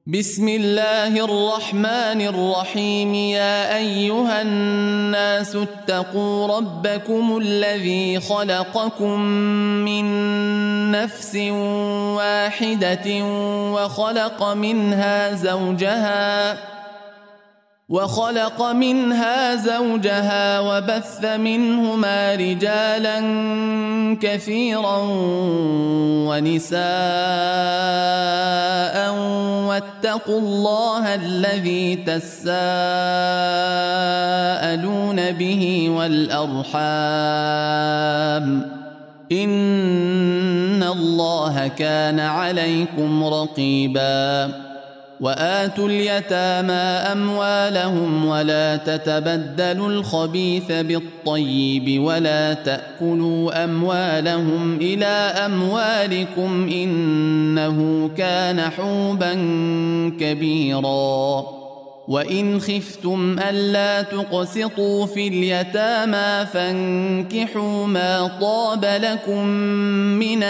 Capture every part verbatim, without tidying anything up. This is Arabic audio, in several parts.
بسم الله الرحمن الرحيم. يا أيها الناس اتقوا ربكم الذي خلقكم من نفس واحدة وخلق منها زوجها وخلق منها زوجها وبث منهما رجالا كثيرا ونساء واتقوا الله الذي تساءلون به والأرحام إن الله كان عليكم رقيبا. وآتوا اليتامى أموالهم ولا تتبدلوا الخبيث بالطيب ولا تأكلوا أموالهم إلى أموالكم إنه كان حوبا كبيرا. وإن خفتم ألا تقسطوا في اليتامى فانكحوا ما طاب لكم من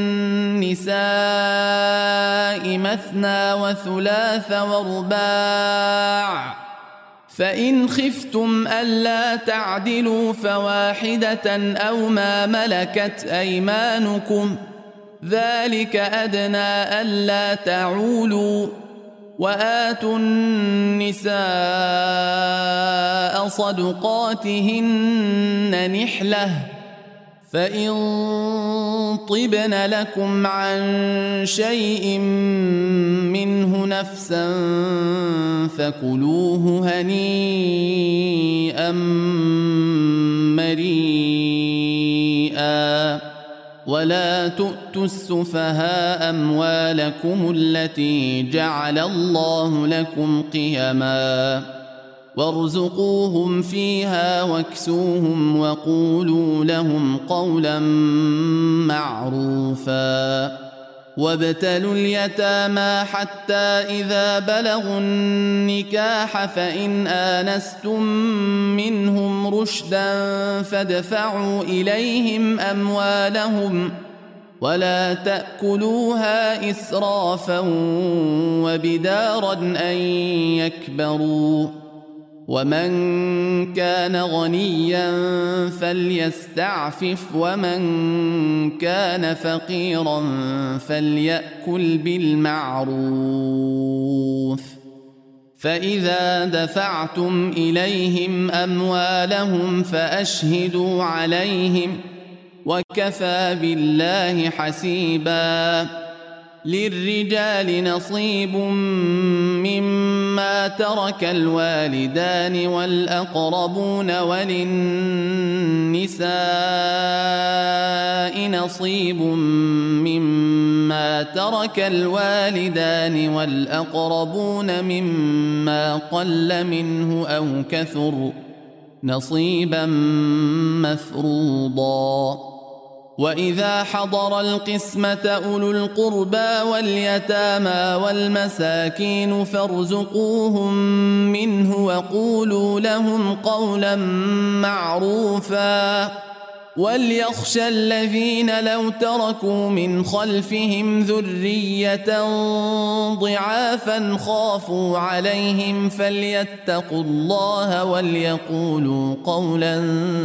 النساء مثنى وثلاث ورباع، فإن خفتم ألا تعدلوا فواحدة أو ما ملكت أيمانكم ذلك أدنى ألا تعولوا. وآتوا النساء صدقاتهن نحلة فإن طبن لكم عن شيء منه نفسا فكلوه هنيئا مريئا. ولا تؤتوا السفهاء أموالكم التي جعل الله لكم قيما وارزقوهم فيها واكسوهم وقولوا لهم قولا معروفا. وابتلوا اليتامى حتى إذا بلغوا النكاح فإن آنستم منهم رشدا فادفعوا إليهم أموالهم ولا تأكلوها إسرافا وبدارا أن يكبروا. ومن كان غنيا فليستعفف ومن كان فقيرا فليأكل بالمعروف. فإذا دفعتم إليهم أموالهم فأشهدوا عليهم وكفى بالله حسيبا. للرجال نصيب مما ترك الوالدان والأقربون وللنساء نصيب مما ترك الوالدان والأقربون مما قل منه أو كثر نصيبا مفروضا. وإذا حضر القسمة أولو القربى واليتامى والمساكين فارزقوهم منه وقولوا لهم قولا معروفا. وليخشى الذين لو تركوا من خلفهم ذرية ضعافا خافوا عليهم فليتقوا الله وليقولوا قولا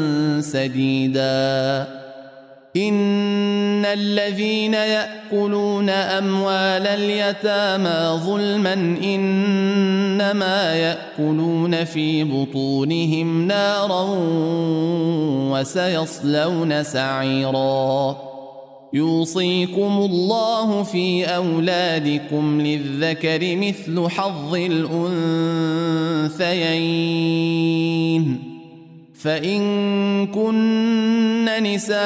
سديدا. إن الذين يأكلون أموال اليتامى ظلما إنما يأكلون في بطونهم نارا وسيصلون سعيرا. يوصيكم الله في أولادكم للذكر مثل حظ الأنثيين فإن كن نساء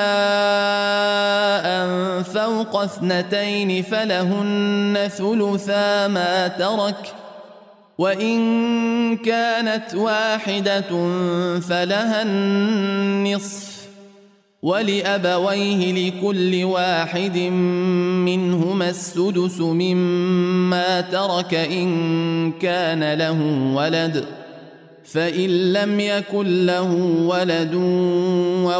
فوق اثنتين فلهن ثلثا ما ترك وإن كانت واحدة فلها النصف ولأبويه لكل واحد منهما السدس مما ترك إن كان له ولد فإن لم يكن له ولد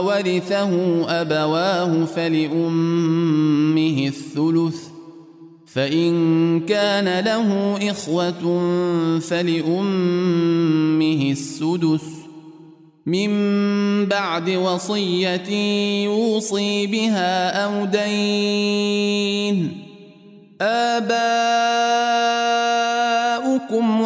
وورثه أبواه فلأمه الثلث فإن كان له إخوة فلأمه السدس من بعد وصية يوصي بها أو دين. آباؤكم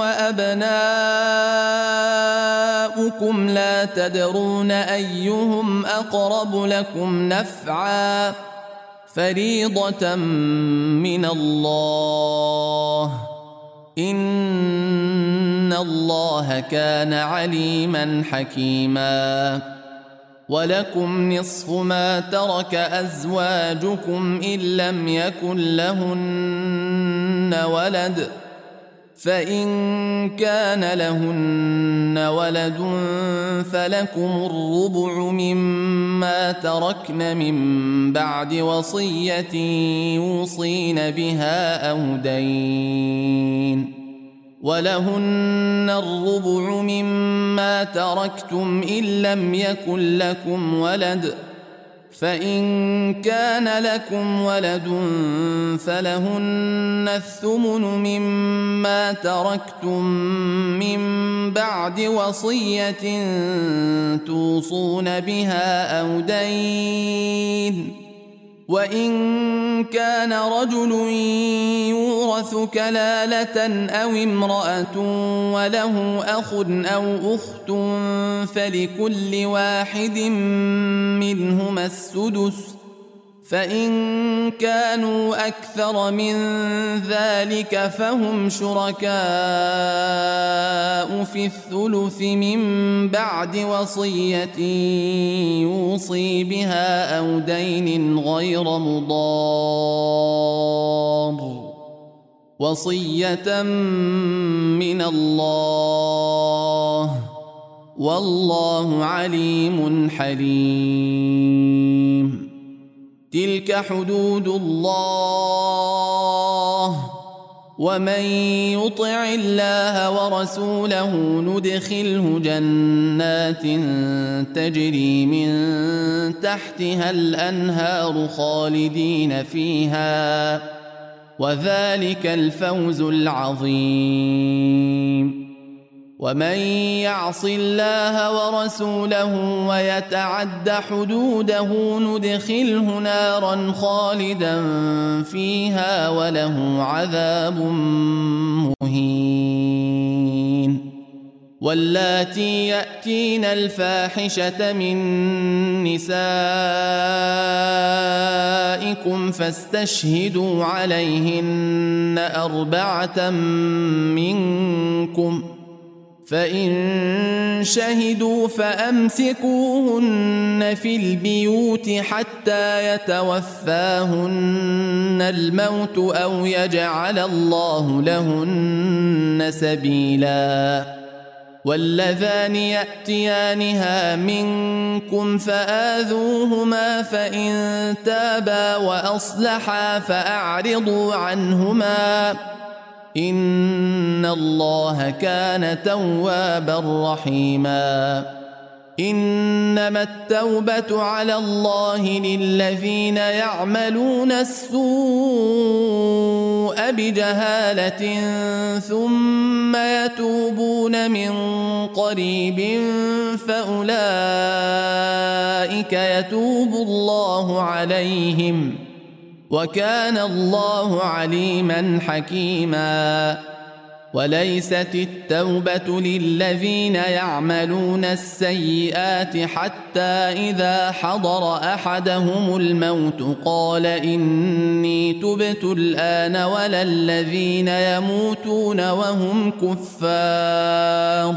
وأبناؤكم لا تدرون أيهم أقرب لكم نفعا فريضة من الله إن الله كان عليما حكيما. ولكم نصف ما ترك أزواجكم إن لم يكن لهن ولد فإن كان لهن ولد فلكم الربع مما تركن من بعد وصية يوصين بها أو دين. ولهن الربع مما تركتم إن لم يكن لكم ولد فإن كان لكم ولد فلهن الثمن مما تركتم من بعد وصية توصون بها أو دين. وإن كان رجل يورث كلالة أو امرأة وله أخ أو أخت فلكل واحد منهما السدس فإن كانوا أكثر من ذلك فهم شركاء في الثلث من بعد وصية يوصي بها أو دين غير مضار وصية من الله والله عليم حليم. تلك حدود الله ومن يطع الله ورسوله ندخله جنات تجري من تحتها الأنهار خالدين فيها وذلك الفوز العظيم. ومن يعص الله ورسوله ويتعد حدوده ندخله نارا خالدا فيها وله عذاب مهين. واللاتي يأتين الفاحشة من نسائكم فاستشهدوا عليهن أربعة منكم فإن شهدوا فأمسكوهن في البيوت حتى يتوفاهن الموت أو يجعل الله لهن سبيلا. واللذان يأتيانها منكم فآذوهما فإن تابا وأصلحا فأعرضوا عنهما إن الله كان توابا رحيما. إنما التوبة على الله للذين يعملون السوء بجهالة ثم يتوبون من قريب فأولئك يتوب الله عليهم وكان الله عليما حكيما. وليست التوبة للذين يعملون السيئات حتى إذا حضر أحدهم الموت قال إني تبت الآن ولا الذين يموتون وهم كفار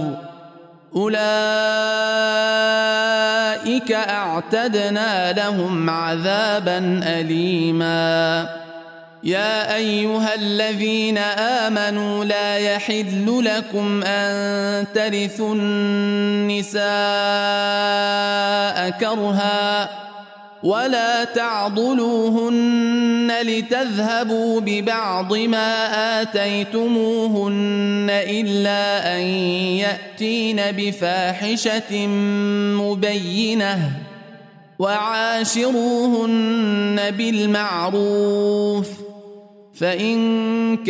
أولئك أعتدنا لهم عذابا أليما. يا أيها الذين آمنوا لا يحل لكم أن ترثوا النساء كرها ولا تعضلوهن لتذهبوا ببعض ما آتيتموهن إلا أن يأتين بفاحشة مبينة وعاشروهن بالمعروف فإن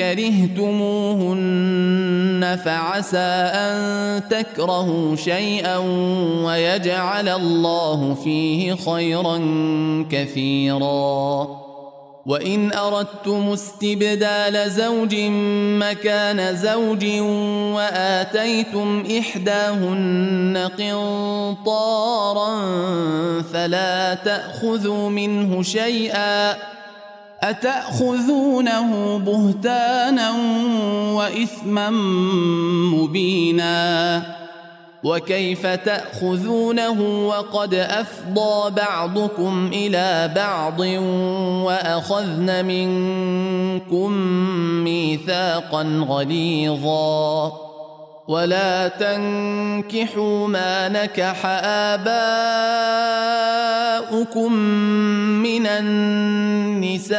كرهتموهن فعسى أن تكرهوا شيئا ويجعل الله فيه خيرا كثيرا. وإن أردتم استبدال زوج مكان زوج وآتيتم إحداهن قنطارا فلا تأخذوا منه شيئا أتأخذونه بهتانا وإثما مبينا وكيف تأخذونه وقد أفضى بعضكم إلى بعض وأخذن منكم ميثاقا غليظا ولا تنكحوا ما نكح آباؤكم من النساء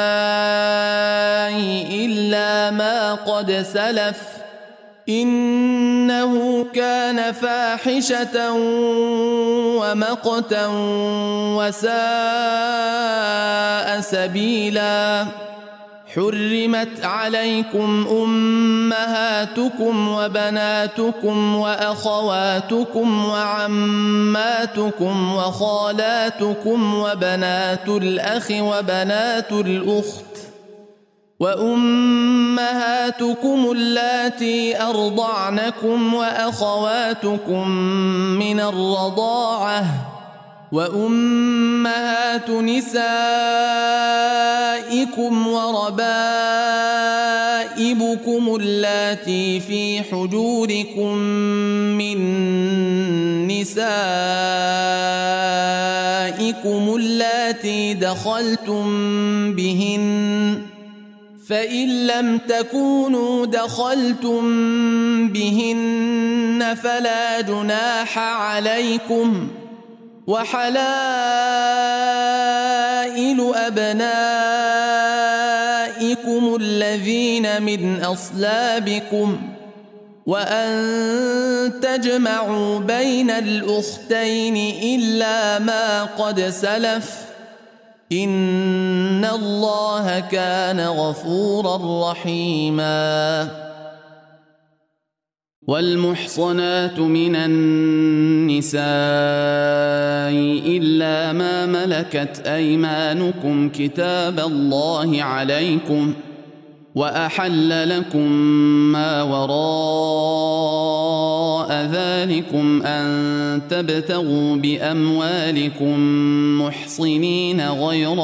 إلا ما قد سلف إنه كان فاحشة ومقتا وساء سبيلا. حرمت عليكم أمهاتكم وبناتكم وأخواتكم وعماتكم وخالاتكم وبنات الأخ وبنات الأخت وأمهاتكم اللاتي أرضعنكم وأخواتكم من الرضاعة وأمهات نسائكم وربائبكم اللاتي في حجوركم من نسائكم اللاتي دخلتم بهن فإن لم تكونوا دخلتم بهن فلا جناح عليكم وحلائل أبنائكم الذين من أصلابكم وأن تجمعوا بين الأختين إلا ما قد سلف إن الله كان غفورا رحيما. والمحصنات من النساء إلا ما ملكت أيمانكم كتاب الله عليكم وأحل لكم ما وراء ذلكم أن تبتغوا بأموالكم محصنين غير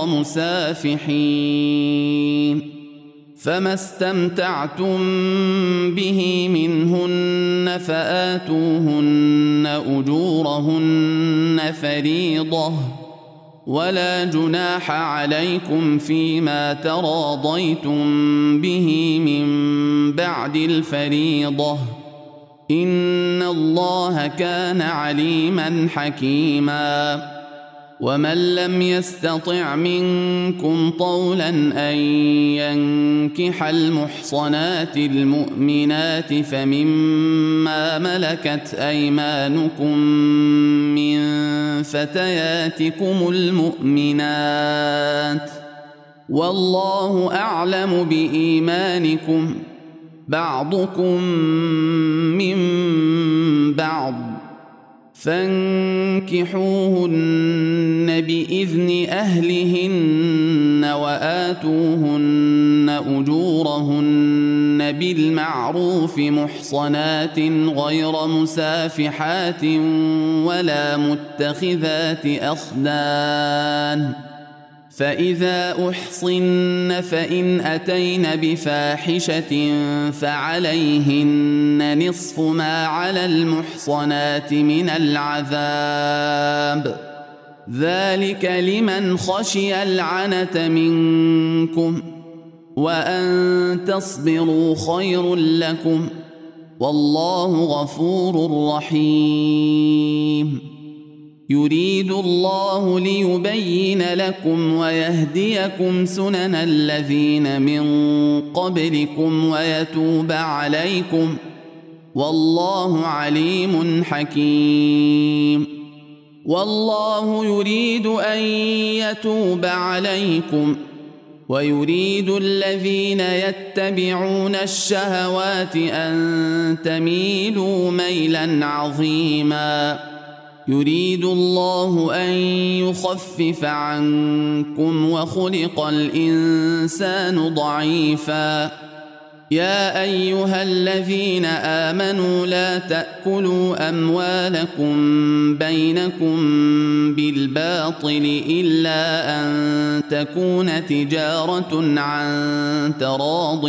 مسافحين فما استمتعتم به منهن فآتوهن أجورهن فريضة ولا جناح عليكم فيما تراضيتم به من بعد الفريضة إن الله كان عليما حكيما. ومن لم يستطع منكم طولا أن ينكح المحصنات المؤمنات فمما ملكت أيمانكم من فتياتكم المؤمنات والله أعلم بإيمانكم بعضكم من بعض فانكحوهن بإذن أهلهن وآتوهن أجورهن بالمعروف محصنات غير مسافحات ولا متخذات أخدان فإذا أحصن فإن أتين بفاحشة فعليهن نصف ما على المحصنات من العذاب ذلك لمن خشي العنة منكم وأن تصبروا خير لكم والله غفور رحيم. يريد الله ليبين لكم ويهديكم سنن الذين من قبلكم ويتوب عليكم والله عليم حكيم. والله يريد أن يتوب عليكم ويريد الذين يتبعون الشهوات أن تميلوا ميلا عظيما يريد الله أن يخفف عنكم وخلق الإنسان ضعيفا يا أيها الذين آمنوا لا تأكلوا أموالكم بينكم بالباطل إلا أن تكون تجارة عن تراض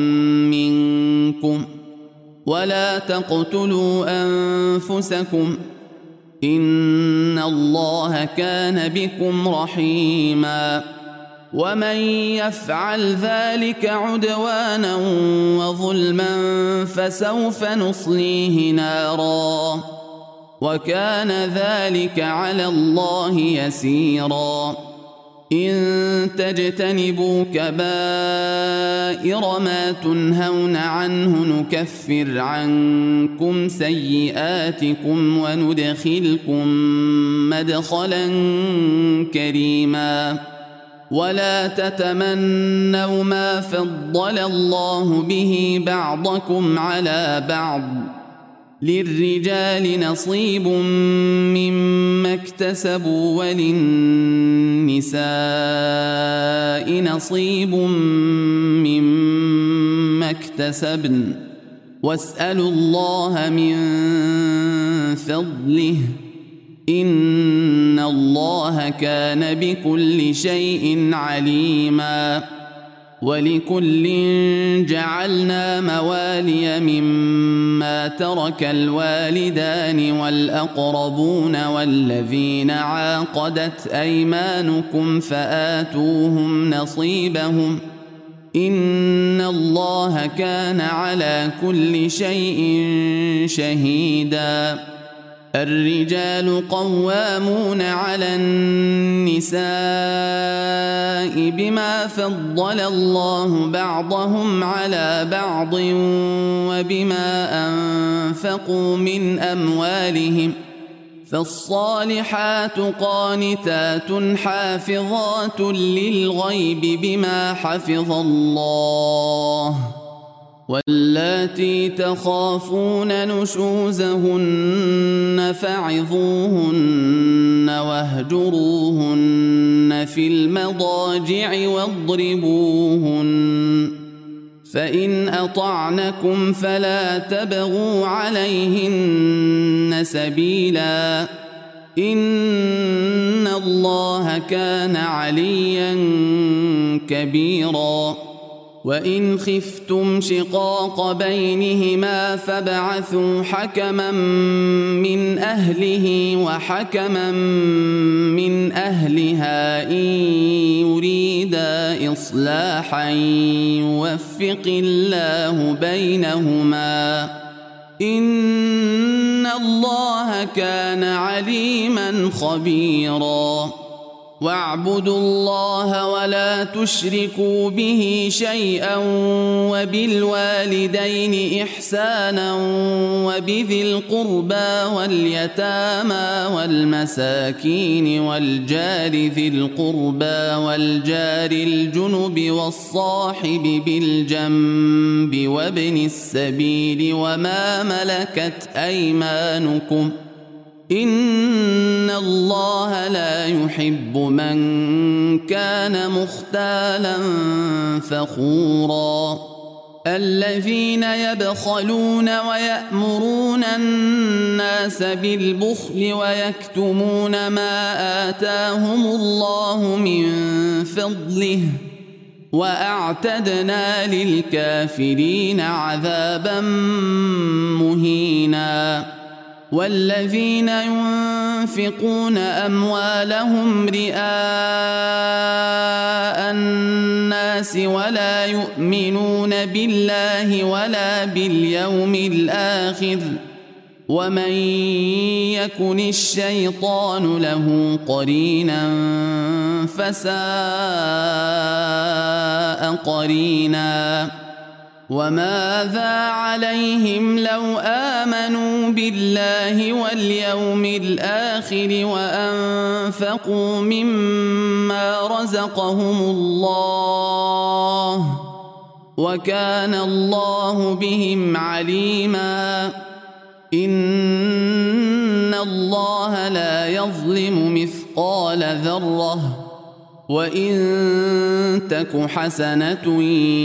منكم ولا تقتلوا أنفسكم إن الله كان بكم رحيما ومن يفعل ذلك عدوانا وظلما فسوف نصليه نارا وكان ذلك على الله يسيرا إن تجتنبوا كبائر ما تنهون عنه نكفر عنكم سيئاتكم وندخلكم مدخلا كريما ولا تتمنوا ما فضل الله به بعضكم على بعض للرجال نصيب مما اكتسبوا وللنساء نصيب مما اكتسبن واسألوا الله من فضله إن الله كان بكل شيء عليما ولكل جعلنا موالي مما ترك الوالدان والأقربون والذين عاقدت أيمانكم فآتوهم نصيبهم إن الله كان على كل شيء شهيدا الرجال قوامون على النساء بما فضل الله بعضهم على بعض وبما أنفقوا من أموالهم فالصالحات قانتات حافظات للغيب بما حفظ الله واللاتي تخافون نشوزهن فعظوهن واهجروهن في المضاجع واضربوهن فإن أطعنكم فلا تبغوا عليهن سبيلا إن الله كان عليا كبيرا وإن خفتم شقاق بينهما فابعثوا حكما من أهله وحكما من أهلها إن يريدا إصلاحا يوفق الله بينهما إن الله كان عليما خبيرا واعبدوا الله ولا تشركوا به شيئا وبالوالدين إحسانا وبذي القربى واليتامى والمساكين والجار ذي القربى والجار الجنب والصاحب بالجنب وابن السبيل وما ملكت أيمانكم إن الله لا يحب من كان مختالا فخورا الذين يبخلون ويأمرون الناس بالبخل ويكتمون ما آتاهم الله من فضله وأعتدنا للكافرين عذابا مهينا والذين ينفقون أموالهم رئاء الناس ولا يؤمنون بالله ولا باليوم الآخر ومن يكن الشيطان له قرينا فساء قرينا وماذا عليهم لو آمنوا بالله واليوم الآخر وأنفقوا مما رزقهم الله وكان الله بهم عليما إن الله لا يظلم مثقال ذرة وإن تك حسنة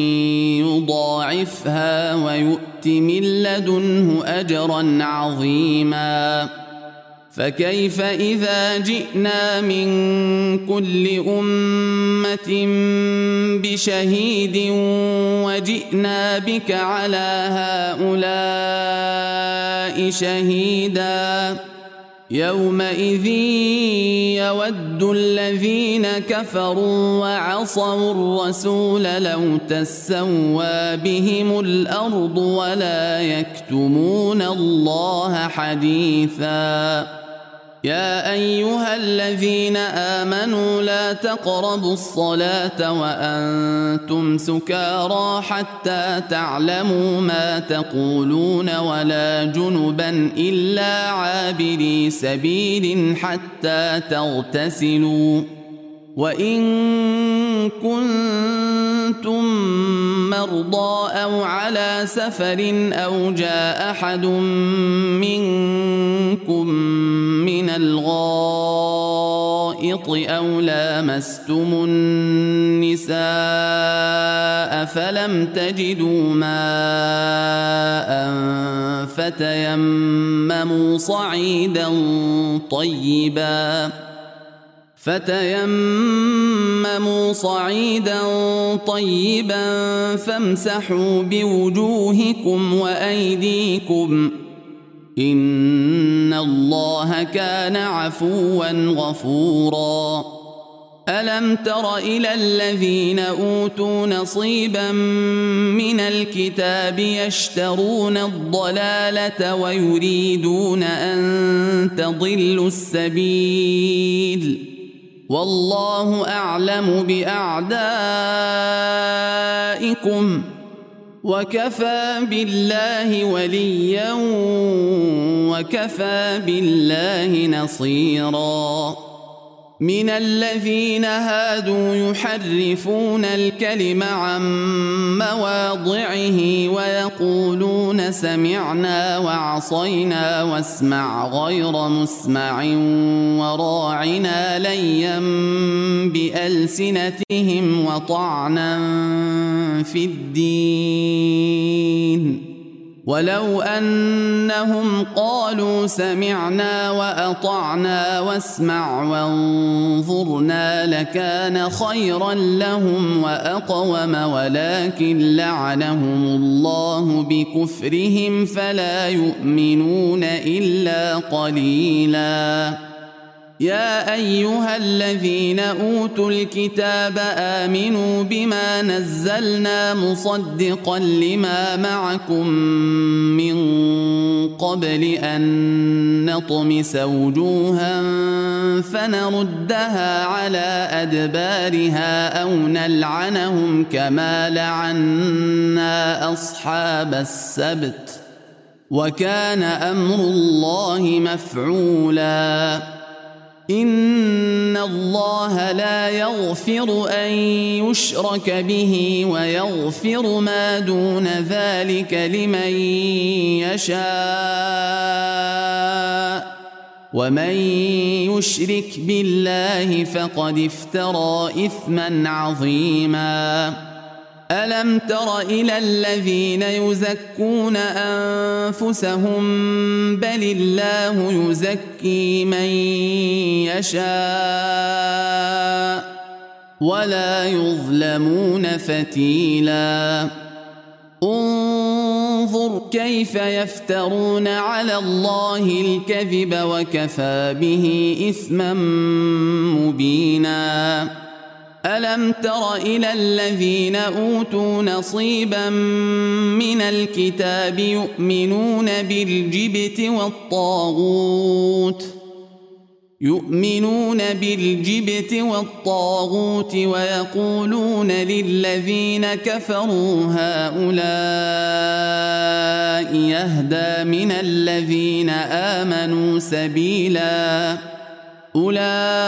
يضاعفها ويؤت من لدنه أجرا عظيما فكيف إذا جئنا من كل أمة بشهيد وجئنا بك على هؤلاء شهيدا يومئذ يود الذين كفروا وعصوا الرسول لو تسوى بهم الأرض ولا يكتمون الله حديثا يا أيها الذين آمنوا لا تقربوا الصلاة وأنتم سكارى حتى تعلموا ما تقولون ولا جنبا إلا عابري سبيل حتى تغتسلوا وإن كنتم مرضى أو على سفر أو جاء أحد منكم من الغائط أو لامستم النساء فلم تجدوا ماء فتيمموا صعيدا طيبا فتيمموا صعيدا طيبا فامسحوا بوجوهكم وأيديكم إن الله كان عفوا غفورا ألم تر إلى الذين أوتوا نصيبا من الكتاب يشترون الضلالة ويريدون أن تضلوا السبيل والله أعلم بأعدائكم وكفى بالله وليا وكفى بالله نصيرا من الذين هادوا يحرفون الكلم عن مواضعه ويقولون سمعنا وعصينا واسمع غير مسمع وراعنا ليا بألسنتهم وطعنا في الدين ولو أنهم قالوا سمعنا وأطعنا واسمع وانظرنا لكان خيرا لهم وأقوم ولكن لعنهم الله بكفرهم فلا يؤمنون إلا قليلا يا أيها الذين أوتوا الكتاب آمنوا بما نزلنا مصدقا لما معكم من قبل أن نطمس وجوها فنردها على أدبارها أو نلعنهم كما لعنا أصحاب السبت وكان أمر الله مفعولا إن الله لا يغفر أن يشرك به ويغفر ما دون ذلك لمن يشاء ومن يشرك بالله فقد افترى إثما عظيما ألم تر إلى الذين يزكون أنفسهم بل الله يزكي من يشاء ولا يظلمون فتيلا انظر كيف يفترون على الله الكذب وكفى به إثما مبينا ألم تر إلى الذين أوتوا نصيبا من الكتاب يؤمنون بالجبت والطاغوت يؤمنون بالجبت والطاغوت ويقولون للذين كفروا هؤلاء يهدى من الذين آمنوا سبيلا أولئك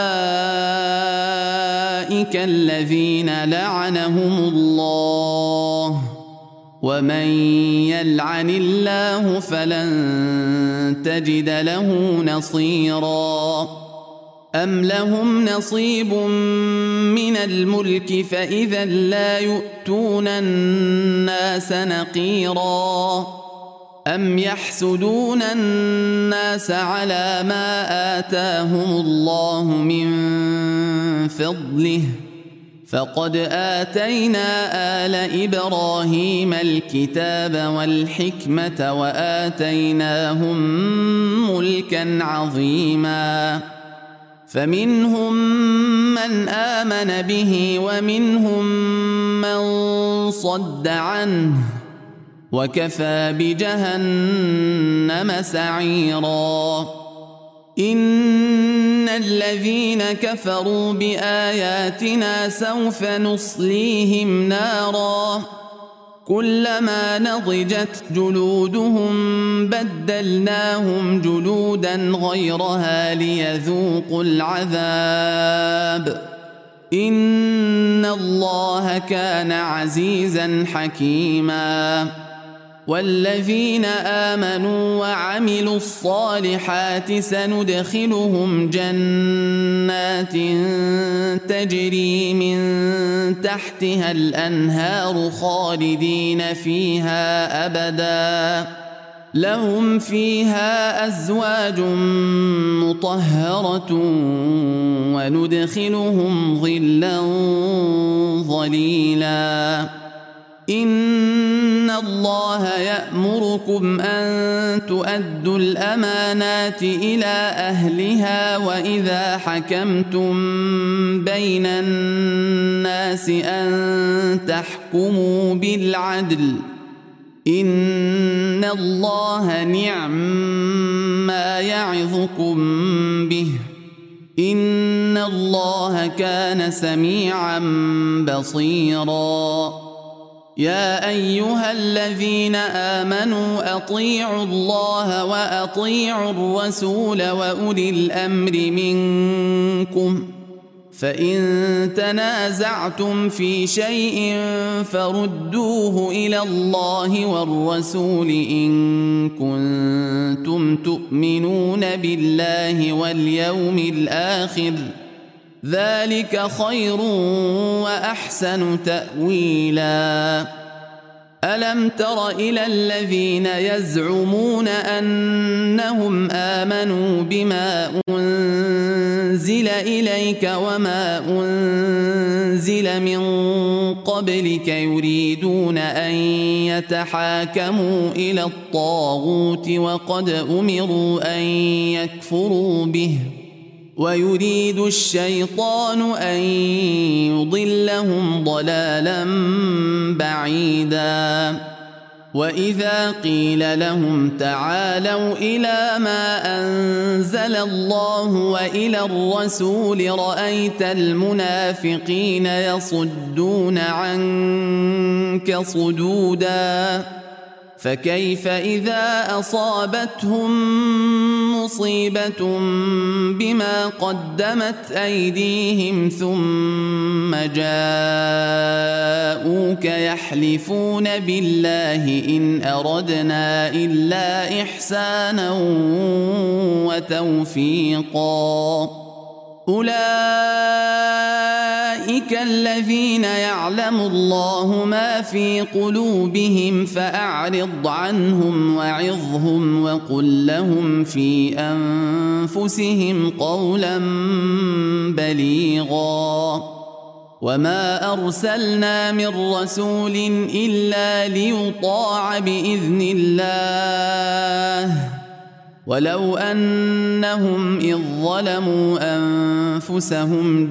الذين لعنهم الله ومن يلعن الله فلن تجد له نصيرا أم لهم نصيب من الملك فإذا لا يؤتون الناس نقيرا أم يحسدون الناس على ما آتاهم الله من فضله فقد آتينا آل إبراهيم الكتاب والحكمة وآتيناهم ملكا عظيما فمنهم من آمن به ومنهم من صد عنه وكفى بجهنم سعيرا إن الذين كفروا بآياتنا سوف نصليهم نارا كلما نضجت جلودهم بدلناهم جلودا غيرها ليذوقوا العذاب إن الله كان عزيزا حكيما والذين آمنوا وعملوا الصالحات سندخلهم جنات تجري من تحتها الأنهار خالدين فيها أبدا لهم فيها أزواج مطهرة وندخلهم ظلا ظليلا إن الله يأمركم أن تؤدوا الأمانات إلى أهلها وإذا حكمتم بين الناس أن تحكموا بالعدل إن الله نعم ما يعظكم به إن الله كان سميعا بصيرا يا أيها الذين آمنوا أطيعوا الله وأطيعوا الرسول وأولي الأمر منكم فإن تنازعتم في شيء فردوه إلى الله والرسول إن كنتم تؤمنون بالله واليوم الآخر ذلك خير وأحسن تأويلا ألم تر إلى الذين يزعمون أنهم آمنوا بما أنزل إليك وما أنزل من قبلك يريدون أن يتحاكموا إلى الطاغوت وقد أمروا أن يكفروا به ويريد الشيطان أن يضلهم ضلالا بعيدا وإذا قيل لهم تعالوا إلى ما أنزل الله وإلى الرسول رأيت المنافقين يصدون عنك صدودا فكيف إذا أصابتهم مصيبة بما قدمت أيديهم ثم جاءوك يحلفون بالله إن أردنا إلا إحسانا وتوفيقا أولئك الذين يعلم الله ما في قلوبهم فأعرض عنهم وعظهم وقل لهم في أنفسهم قولا بليغا وما أرسلنا من رسول إلا ليطاع بإذن الله ولو أنهم إذ ظلموا أنفسهم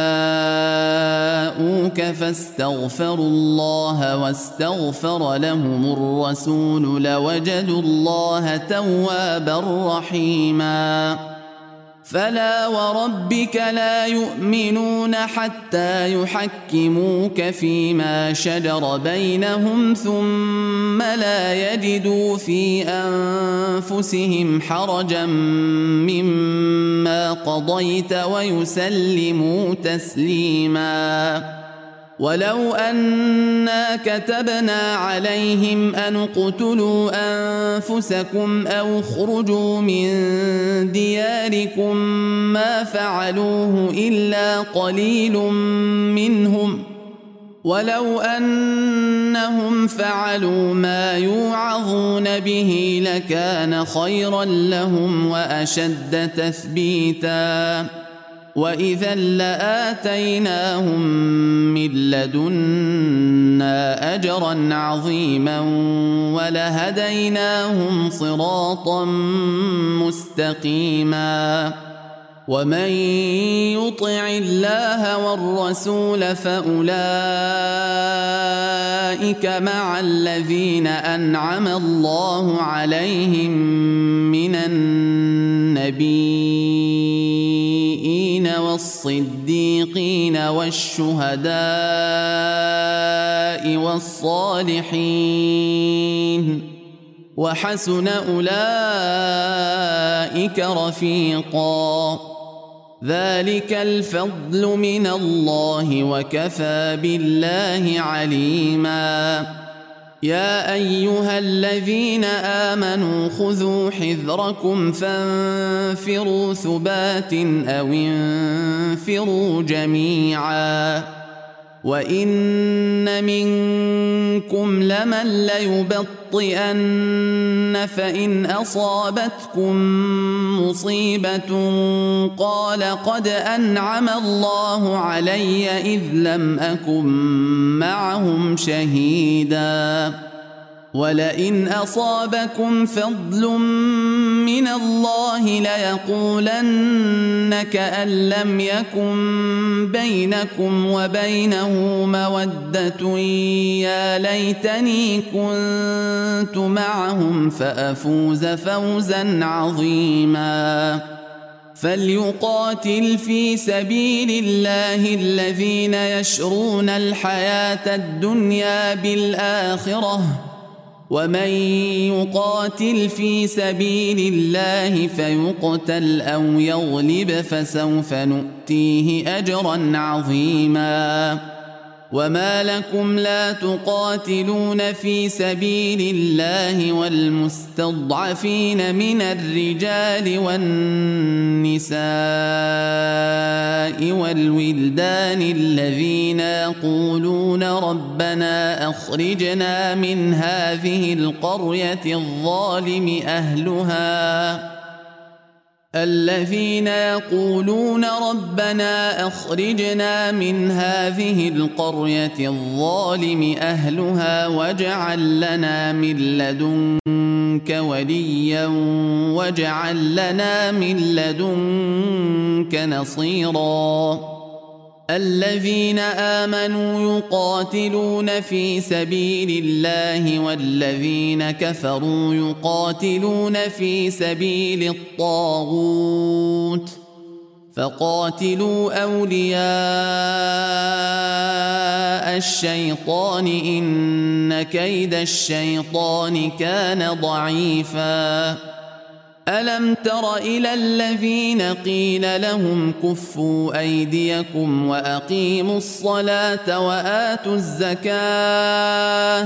جاءوك فاستغفروا الله واستغفر لهم الرسول لوجدوا الله توابا رحيما فلا وربك لا يؤمنون حتى يحكموك فيما شجر بينهم ثم لا يجدوا في أنفسهم حرجا مما قضيت ويسلموا تسليما ولو أنا كتبنا عليهم أن اقتلوا أنفسكم أو اخرجوا من دياركم ما فعلوه إلا قليل منهم ولو أنهم فعلوا ما يوعظون به لكان خيرا لهم وأشد تثبيتا وإذا لآتيناهم من لدنا أجرا عظيما ولهديناهم صراطا مستقيما ومن يطع الله والرسول فأولئك مع الذين أنعم الله عليهم من النبيين والصديقين والشهداء والصالحين وحسن أولئك رفيقا ذلك الفضل من الله وكفى بالله عليما يا أيها الذين آمنوا خذوا حذركم فانفروا ثبات أو انفروا جميعا وإن منكم لمن ليبطئن فإن أصابتكم مصيبة قال قد أنعم الله علي إذ لم أكن معهم شهيدا ولئن أصابكم فضل من الله ليقولن كأن لم يكن بينكم وبينه مودة يا ليتني كنت معهم فأفوز فوزا عظيما فليقاتل في سبيل الله الذين يشرون الحياة الدنيا بالآخرة ومن يقاتل في سبيل الله فيقتل أو يغلب فسوف نؤتيه أجرا عظيما وما لكم لا تقاتلون في سبيل الله والمستضعفين من الرجال والنساء والولدان الذين يقولون ربنا أخرجنا من هذه القرية الظالم أهلها الذين يقولون ربنا أخرجنا من هذه القرية الظالم أهلها واجعل لنا من لدنك وليا واجعل لنا من لدنك نصيرا الذين آمنوا يقاتلون في سبيل الله والذين كفروا يقاتلون في سبيل الطاغوت فقاتلوا أولياء الشيطان إن كيد الشيطان كان ضعيفا ألم تر إلى الذين قيل لهم كفوا أيديكم وأقيموا الصلاة وآتوا الزكاة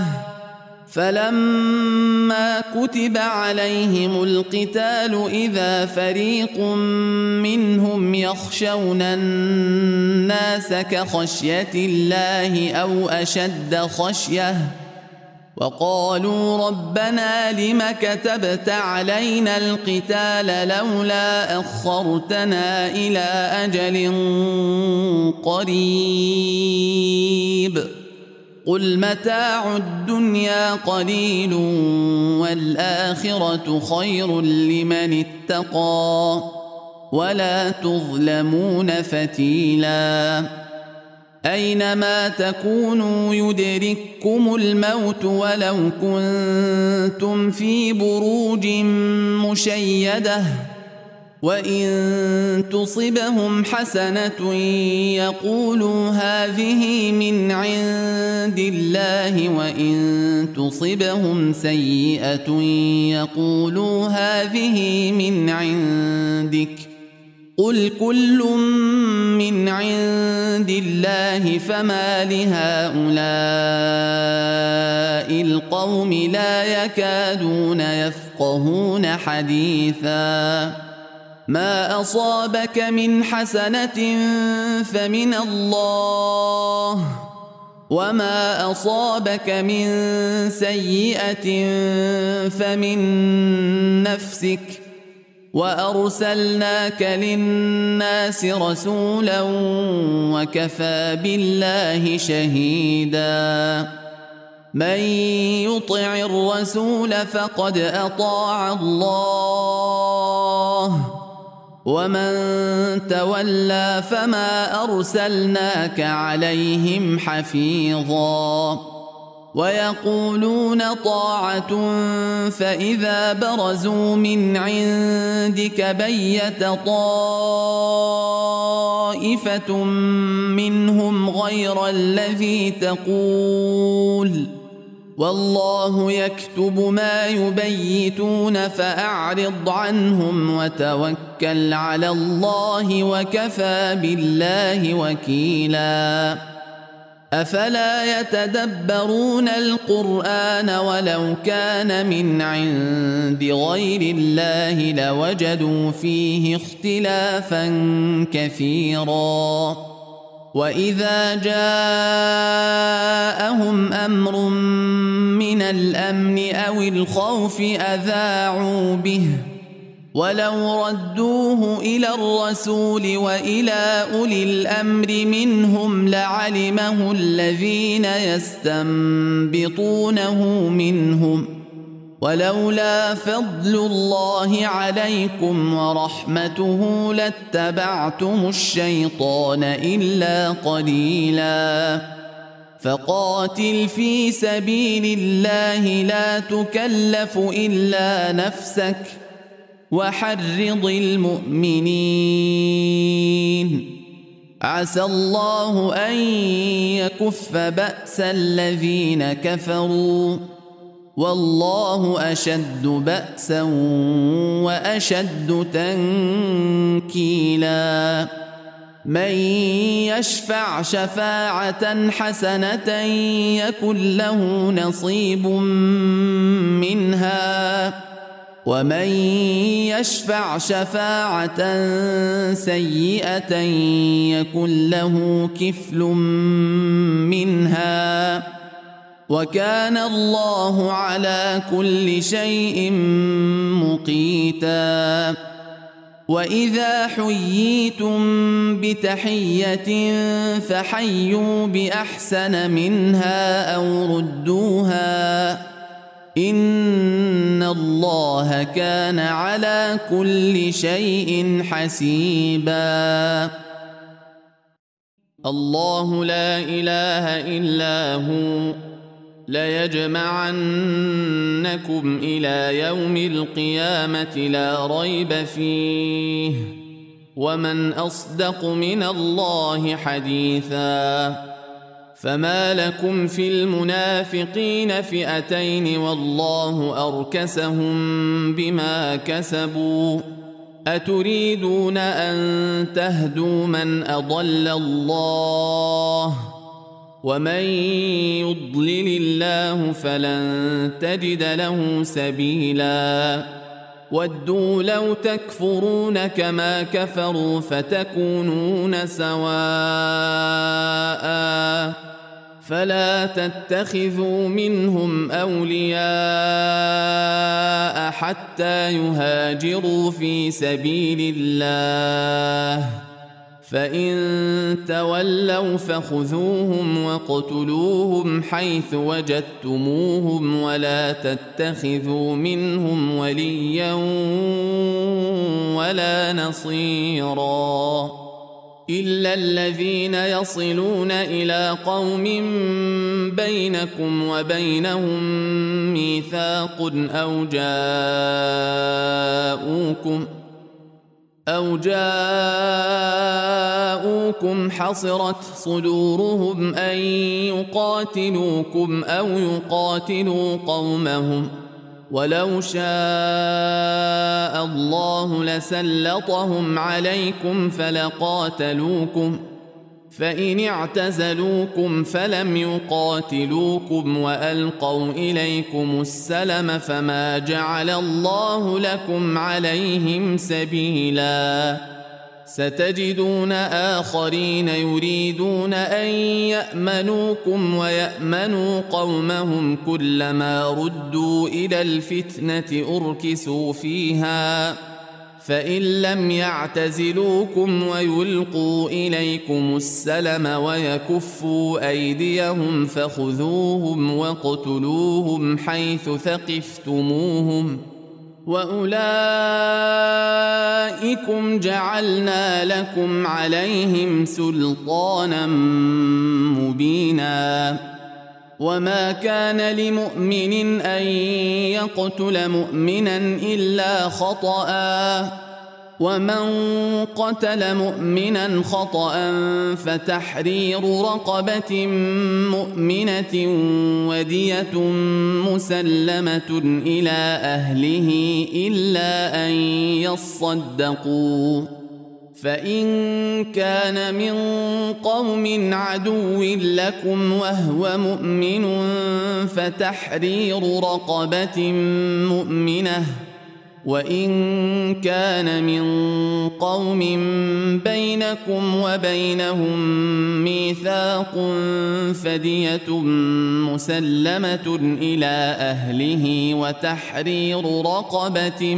فلما كتب عليهم القتال إذا فريق منهم يخشون الناس كخشية الله أو أشد خشية وقالوا ربنا لم كتبت علينا القتال لولا أخرتنا إلى أجل قريب قل متاع الدنيا قليل والآخرة خير لمن اتقى ولا تظلمون فتيلا أينما تكونوا يدرككم الموت ولو كنتم في بروج مشيدة وإن تصبهم حسنة يقولوا هذه من عند الله وإن تصبهم سيئة يقولوا هذه من عندك قل كل من عند الله فما لهؤلاء القوم لا يكادون يفقهون حديثا ما أصابك من حسنة فمن الله وما أصابك من سيئة فمن نفسك وأرسلناك للناس رسولا وكفى بالله شهيدا من يطع الرسول فقد أطاع الله ومن تولى فما أرسلناك عليهم حفيظا ويقولون طاعة فإذا برزوا من عندك بيت طائفة منهم غير الذي تقول والله يكتب ما يبيتون فأعرض عنهم وتوكل على الله وكفى بالله وكيلا أفلا يتدبرون القرآن ولو كان من عند غير الله لوجدوا فيه اختلافا كثيرا وإذا جاءهم أمر من الأمن أو الخوف أذاعوا به ولو ردوه إلى الرسول وإلى أولي الأمر منهم لعلمه الذين يستنبطونه منهم ولولا فضل الله عليكم ورحمته لاتبعتم الشيطان إلا قليلا فقاتل في سبيل الله لا تكلف إلا نفسك وحرض المؤمنين عسى الله أن يكف بأس الذين كفروا والله أشد بأسا وأشد تنكيلا من يشفع شفاعة حسنة يكن له نصيب منها ومن يشفع شفاعة سيئة يكن له كفل منها وكان الله على كل شيء مقيتا وإذا حييتم بتحية فحيوا بأحسن منها أو ردوها إن الله كان على كل شيء حسيبا الله لا إله إلا هو ليجمعنكم إلى يوم القيامة لا ريب فيه ومن أصدق من الله حديثا فما لكم في المنافقين فئتين والله أركسهم بما كسبوا أتريدون أن تهدوا من أضل الله ومن يضلل الله فلن تجد له سبيلا ودوا لو تكفرون كما كفروا فتكونون سواء فلا تتخذوا منهم أولياء حتى يهاجروا في سبيل الله فإن تولوا فخذوهم واقتلوهم حيث وجدتموهم ولا تتخذوا منهم وليا ولا نصيرا إلا الذين يصلون إلى قوم بينكم وبينهم ميثاق أو جاءوكم أو جاءوكم حصرت صدورهم أن يقاتلوكم أو يقاتلوا قومهم ولو شاء الله لسلطهم عليكم فلقاتلوكم فإن اعتزلوكم فلم يقاتلوكم وألقوا إليكم السلم فما جعل الله لكم عليهم سبيلا ستجدون آخرين يريدون أن يأمنوكم ويأمنوا قومهم كلما ردوا إلى الفتنة أركسوا فيها فإن لم يعتزلوكم ويلقوا إليكم السلم ويكفوا أيديهم فخذوهم واقتلوهم حيث ثقفتموهم وأولئكم جعلنا لكم عليهم سلطانا مبينا وما كان لمؤمن أن يقتل مؤمنا إلا خطأ ومن قتل مؤمنا خطأ فتحرير رقبة مؤمنة ودية مسلمة إلى أهله إلا أن يصدقوا فإن كان من قوم عدو لكم وهو مؤمن فتحرير رقبة مؤمنة وإن كان من قوم بينكم وبينهم ميثاق فدية مسلمة إلى أهله وتحرير رقبة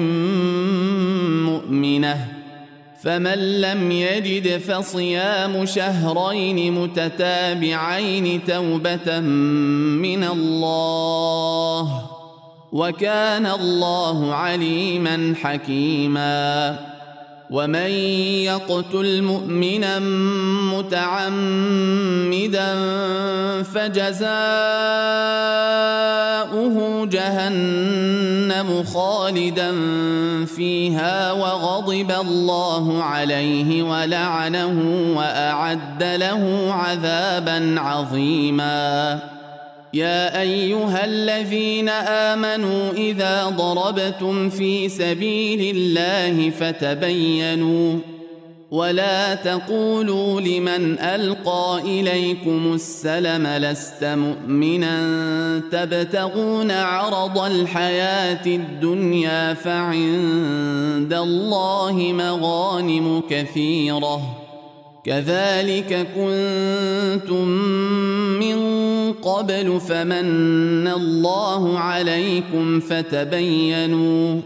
مؤمنة فمن لم يجد فصيام شهرين متتابعين توبة من الله وكان الله عليما حكيما ومن يقتل مؤمنا متعمدا فجزاؤه جهنم خالدا فيها وغضب الله عليه ولعنه وأعد له عذابا عظيما يا أيها الذين آمنوا إذا ضربتم في سبيل الله فتبينوا ولا تقولوا لمن ألقى إليكم السلم لست مؤمنا تبتغون عرض الحياة الدنيا فعند الله مغانم كثيرة كذلك كنتم من قبل فمن الله عليكم فتبينوا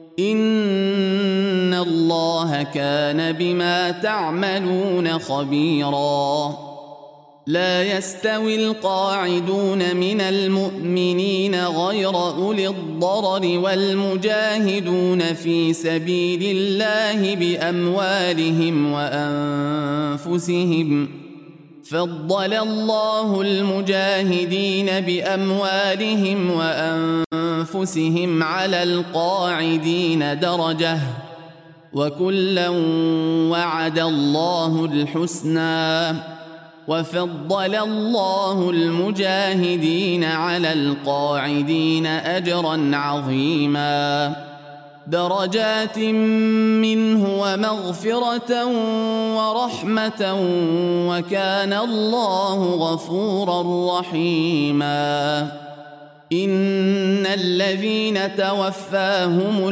إن الله كان بما تعملون خبيرا لا يستوي القاعدون من المؤمنين غير أولي الضرر والمجاهدون في سبيل الله بأموالهم وأنفسهم فضل الله المجاهدين بأموالهم وأنفسهم على القاعدين درجة وكلا وعد الله الحسنى وفضل الله المجاهدين على القاعدين أجرا عظيما درجات منه ومغفرة ورحمة وكان الله غفورا رحيما إن الذين توفاهم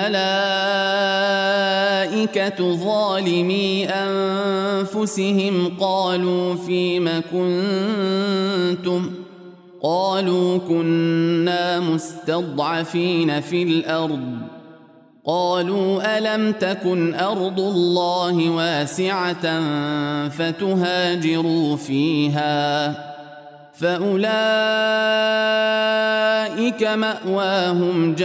الملائكة ظالمي أنفسهم قالوا فيم كنتم قالوا كنا مستضعفين في الأرض قالوا ألم تكن أرض الله واسعة فتهاجروا فيها فأولئك مأواهم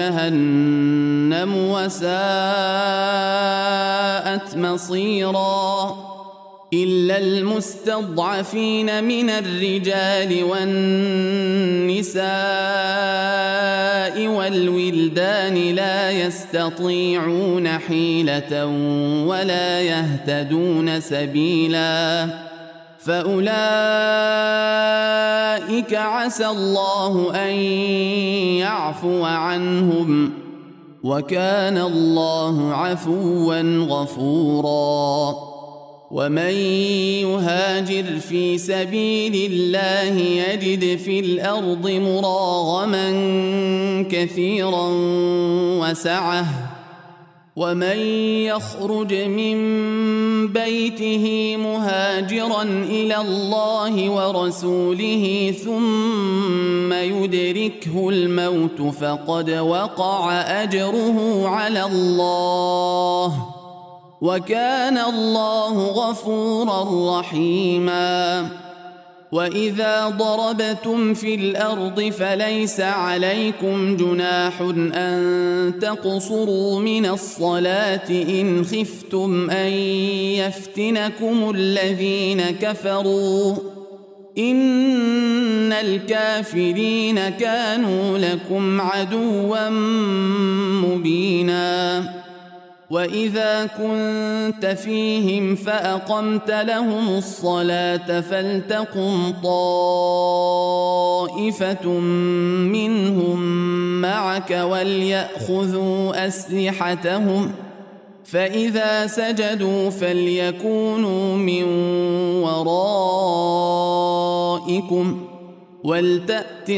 جهنم وساءت مصيرا إلا المستضعفين من الرجال والنساء والولدان لا يستطيعون حيلة ولا يهتدون سبيلا فأولئك عسى الله أن يعفو عنهم وكان الله عفوا غفورا ومن يهاجر في سبيل الله يجد في الأرض مراغما كثيرا وسعة ومن يخرج من بيته مهاجرا إلى الله ورسوله ثم يدركه الموت فقد وقع أجره على الله وكان الله غفورا رحيما وإذا ضربتم في الأرض فليس عليكم جناح أن تقصروا من الصلاة إن خفتم أن يفتنكم الذين كفروا إن الكافرين كانوا لكم عدوا مبينا وإذا كنت فيهم فأقمت لهم الصلاة فلتقم طائفة منهم معك وليأخذوا أسلحتهم فإذا سجدوا فليكونوا من ورائكم ولتأت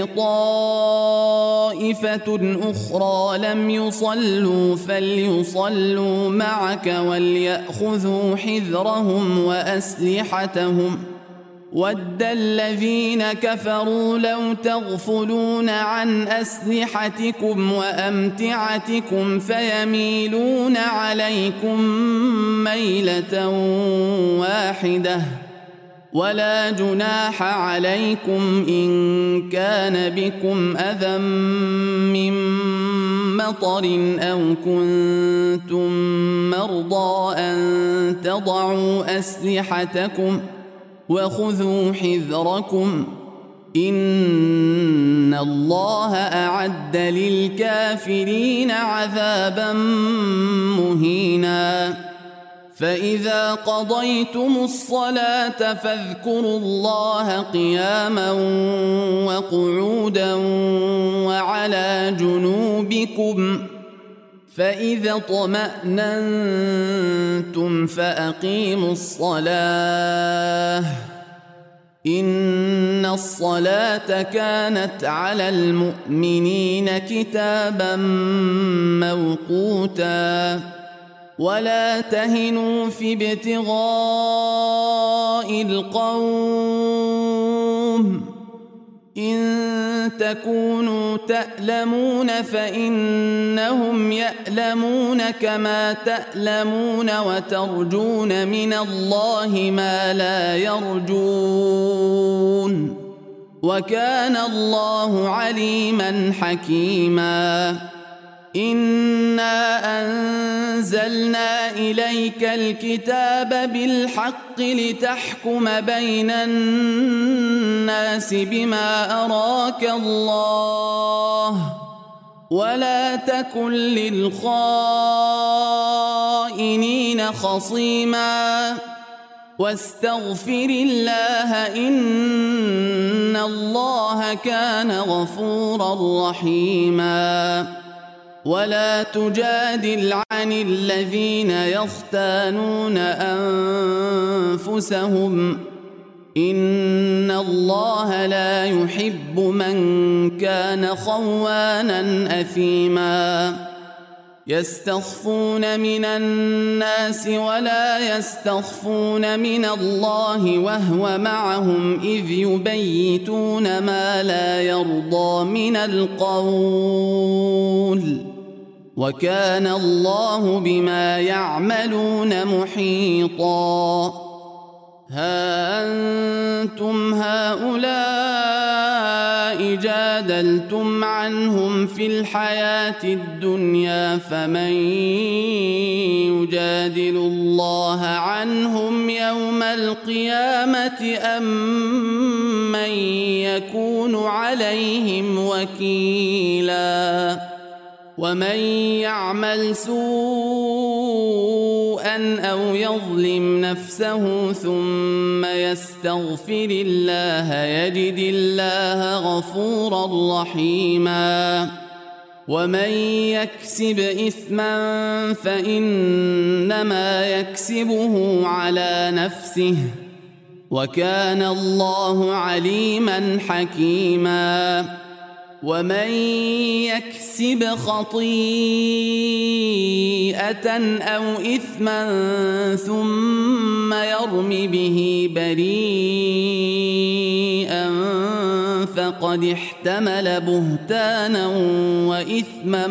طائفة أخرى لم يصلوا فليصلوا معك وليأخذوا حذرهم وأسلحتهم ود الذين كفروا لو تغفلون عن أسلحتكم وأمتعتكم فيميلون عليكم ميلة واحدة ولا جناح عليكم إن كان بكم أذى من مطر أو كنتم مرضى أن تضعوا أسلحتكم وخذوا حذركم إن الله أعد للكافرين عذابا مهينا فإذا قضيتم الصلاة فاذكروا الله قياما وقعودا وعلى جنوبكم فإذا اطمأننتم فأقيموا الصلاة إن الصلاة كانت على المؤمنين كتابا موقوتا ولا تهنوا في ابتغاء القوم إن تكونوا تألمون فإنهم يألمون كما تألمون وترجون من الله ما لا يرجون وكان الله عليما حكيما إنا أنزلنا إليك الكتاب بالحق لتحكم بين الناس بما أراك الله ولا تكن للخائنين خصيما واستغفر الله إن الله كان غفورا رحيما ولا تجادل عن الذين يختانون أنفسهم إن الله لا يحب من كان خوانا أثيما يستخفون من الناس ولا يستخفون من الله وهو معهم إذ يبيتون ما لا يرضى من القول وكان الله بما يعملون محيطا ها أنتم هؤلاء جادلتم عنهم في الحياة الدنيا فمن يجادل الله عنهم يوم القيامة أم من يكون عليهم وكيلا ومن يعمل سوءا أو يظلم نفسه ثم يستغفر الله يجد الله غفورا رحيما ومن يكسب إثما فإنما يكسبه على نفسه وكان الله عليما حكيما ومن يكسب خطيئة أو إثما ثم يرم به بريئا فقد احتمل بهتانا وإثما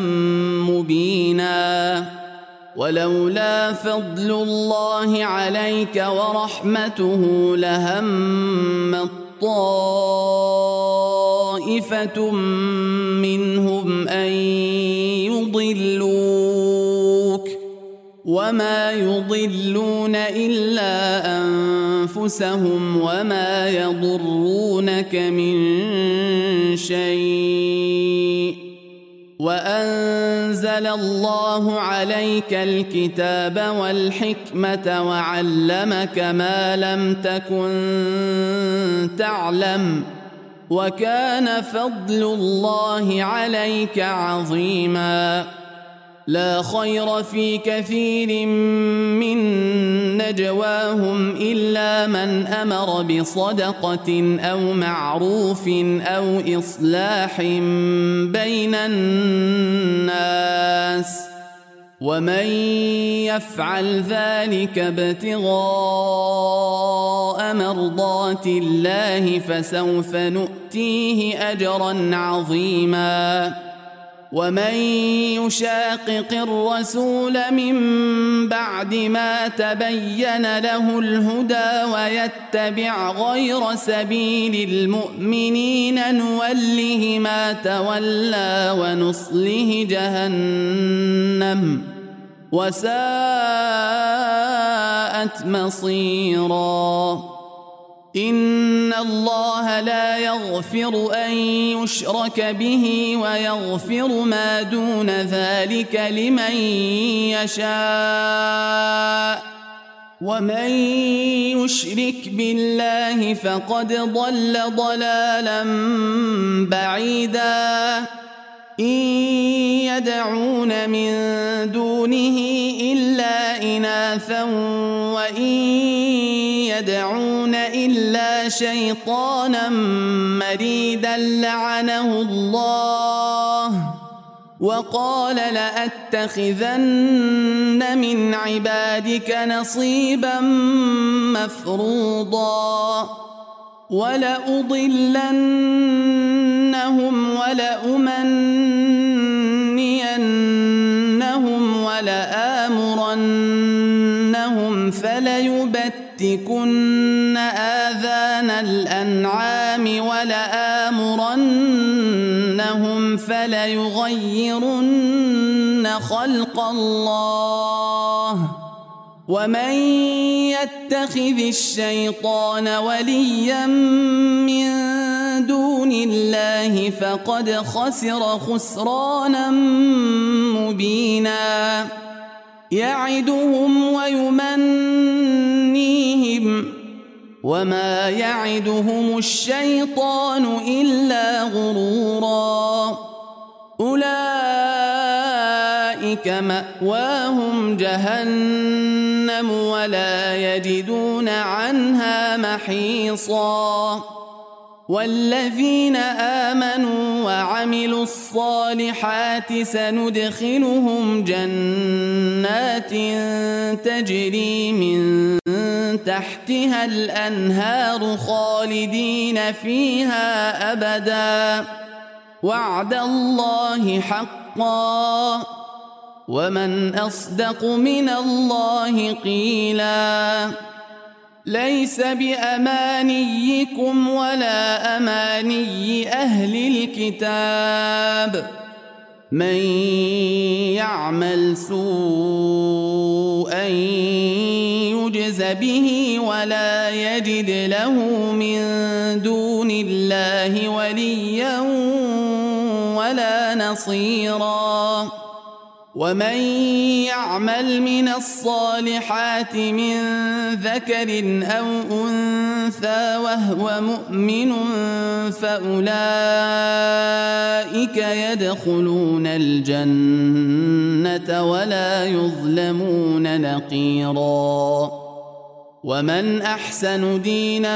مبينا ولولا فضل الله عليك ورحمته لهم طائفة منهم أن يضلوك وما يضلون إلا أنفسهم وما يضرونك من شيء وأنزل الله عليك الكتاب والحكمة وعلمك ما لم تكن تعلم وكان فضل الله عليك عظيما لا خير في كثير من نجواهم إلا من أمر بصدقة أو معروف أو إصلاح بين الناس ومن يفعل ذلك ابتغاء مرضات الله فسوف نؤتيه أجرا عظيما ومن يشاقق الرسول من بعد ما تبين له الهدى ويتبع غير سبيل المؤمنين نوله ما تولى ونصله جهنم وساءت مصيرا إن الله لا يغفر أن يشرك به ويغفر ما دون ذلك لمن يشاء ومن يشرك بالله فقد ضل ضلالا بعيدا إن يدعون من دونه إلا إناثا وإن يدعون إلا شيطانا مريدا لعنه الله وقال لأتخذن من عبادك نصيبا مفروضا ولأضلنهم ولأمنينهم ولآمرنهم فليبتكن آذان الأنعام ولآمرنهم فليغيرن خلق الله ومن يتخذ الشيطان وليا من دون الله فقد خسر خسرانا مبينا يعدهم ويمنيهم وما يعدهم الشيطان إلا غرورا أولئك مأواهم جهنم ولا يجدون عنها محيصا والذين آمنوا وعملوا الصالحات سندخلهم جنات تجري من تحتها الأنهار خالدين فيها أبدا وعد الله حقا ومن أصدق من الله قيلا ليس بأمانيكم ولا أماني أهل الكتاب من يعمل سوءا يجز به ولا يجد له من دون الله وليا ولا نصيرا ومن يعمل من الصالحات من ذكر أو أنثى وهو مؤمن فأولئك يدخلون الجنة ولا يظلمون نقيرا ومن أحسن دينا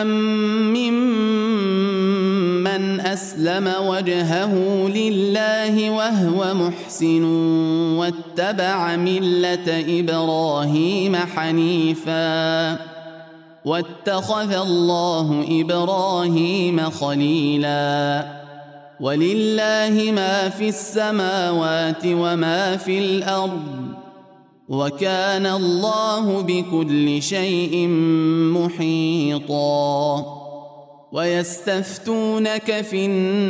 ممن أسلم وجهه لله وهو محسن واتبع ملة إبراهيم حنيفا واتخذ الله إبراهيم خليلا ولله ما في السماوات وما في الأرض وكان الله بكل شيء محيطا ويستفتونك في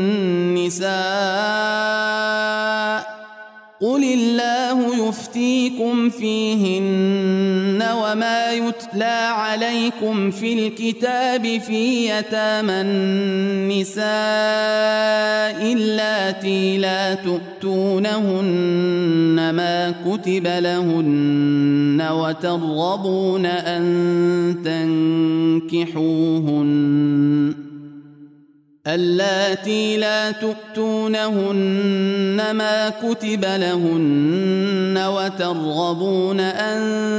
النساء قل الله يفتيكم فيهن وما يتلى عليكم في الكتاب في يتامى النساء اللاتي لا تؤتونهن ما كتب لهن وترغبون أن تنكحوهن اللاتي لا تؤتونهن ما كتب لهن وترغبون أن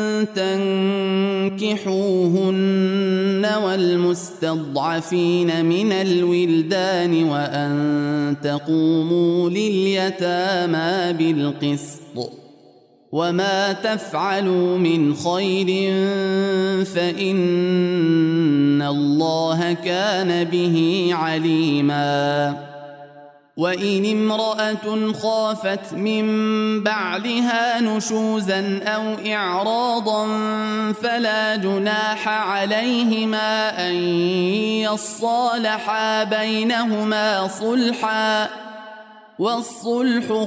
تنكحوهن والمستضعفين من الولدان وأن تقوموا لليتامى بالقسط وما تفعلوا من خير فإن الله كان به عليما وإن امرأة خافت من بعلها نشوزا أو إعراضا فلا جناح عليهما أن يصالحا بينهما صلحا والصلح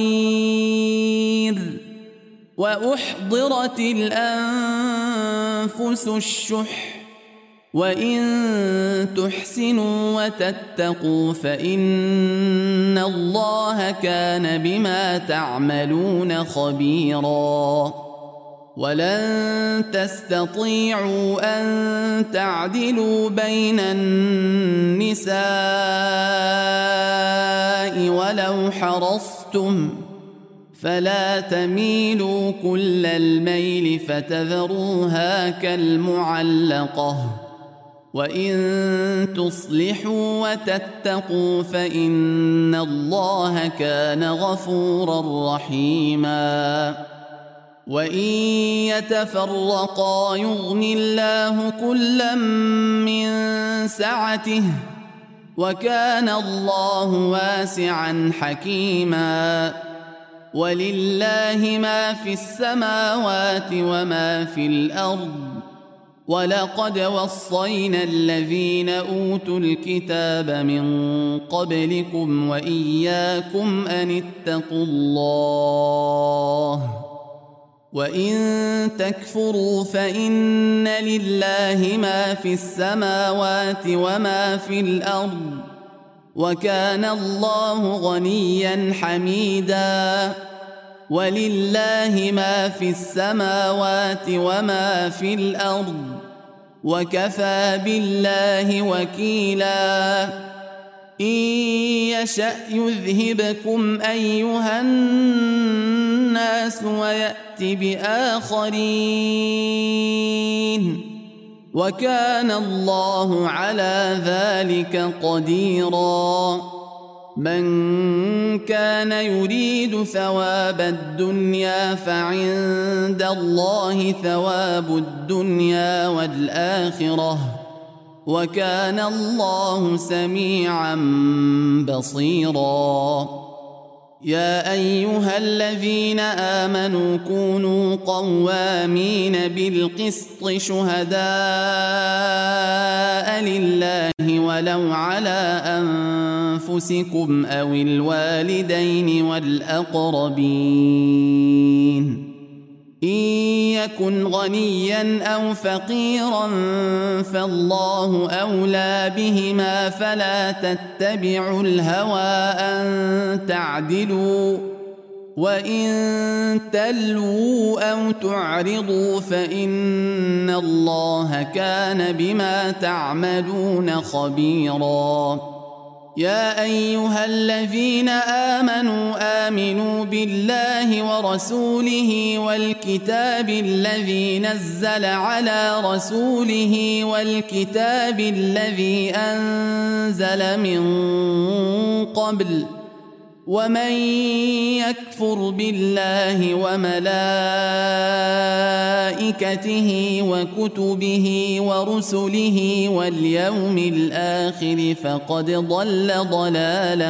خير وأحضرت الأنفس الشح وإن تحسنوا وتتقوا فإن الله كان بما تعملون خبيرا ولن تستطيعوا أن تعدلوا بين النساء ولو حرصتم فلا تميلوا كل الميل فتذروها كالمعلقة وإن تصلحوا وتتقوا فإن الله كان غفورا رحيما وإن يتفرقا يغن الله كلا من سعته وكان الله واسعا حكيما ولله ما في السماوات وما في الأرض ولقد وصينا الذين أوتوا الكتاب من قبلكم وإياكم أن اتقوا الله وإن تكفروا فإن لله ما في السماوات وما في الأرض وكان الله غنيا حميدا ولله ما في السماوات وما في الأرض وكفى بالله وكيلا إن يشأ يذهبكم أيها الناس ويأت بآخرين وكان الله على ذلك قديرا من كان يريد ثواب الدنيا فعند الله ثواب الدنيا والآخرة وكان الله سميعا بصيرا يا أيها الذين آمنوا كونوا قوامين بالقسط شهداء لله ولو على أنفسكم أو الوالدين والأقربين إن يكن غنيا أو فقيرا فالله أولى بهما فلا تتبعوا الهوى أن تعدلوا وإن تلووا أو تعرضوا فإن الله كان بما تعملون خبيراً. يا أيها الذين آمنوا آمنوا بالله ورسوله والكتاب الذي نزل على رسوله والكتاب الذي أنزل من قبل ومن يكفر بالله وملائكته وكتبه ورسله واليوم الآخر فقد ضل ضلالا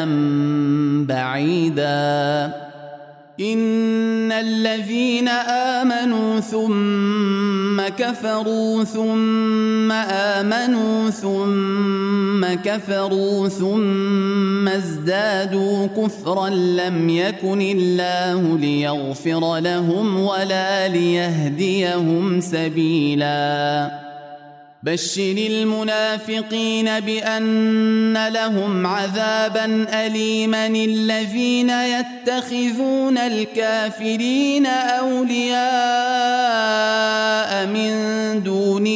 بعيدا. إن الذين آمنوا ثم كفروا ثم آمنوا ثم كفروا ثم ازدادوا كفرا لم يكن الله ليغفر لهم ولا ليهديهم سبيلا. بشر المنافقين بأن لهم عذابا أليما الذين يتخذون الكافرين أولياء من دون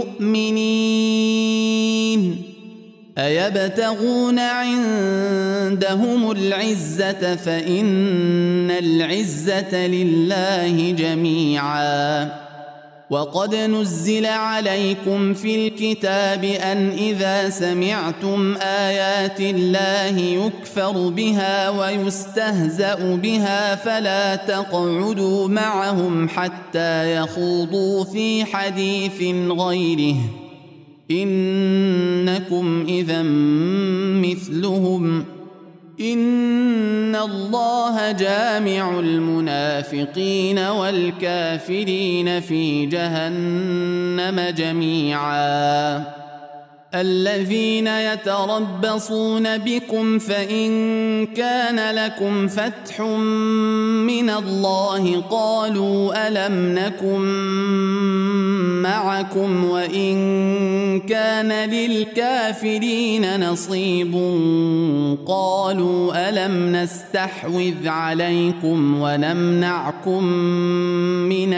المؤمنين أيبتغون عندهم العزة فإن العزة لله جميعا. وقد نزل عليكم في الكتاب أن إذا سمعتم آيات الله يكفر بها ويستهزأ بها فلا تقعدوا معهم حتى يخوضوا في حديث غيره إنكم إذا مثلهم إن الله جامع المنافقين والكافرين في جهنم جميعا. الذين يتربصون بكم فإن كان لكم فتح من الله قالوا ألم نكن معكم وإن كان للكافرين نصيب قالوا ألم نستحوذ عليكم ونمنعكم من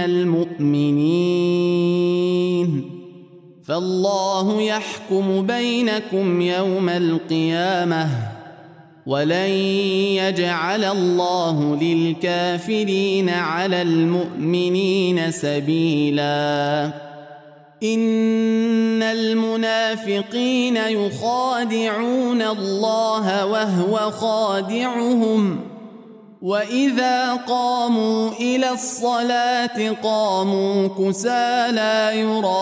المؤمنين فالله يحكم بينكم يوم القيامة ولن يجعل الله للكافرين على المؤمنين سبيلا. إن المنافقين يخادعون الله وهو خادعهم وإذا قاموا إلى الصلاة قاموا كسالى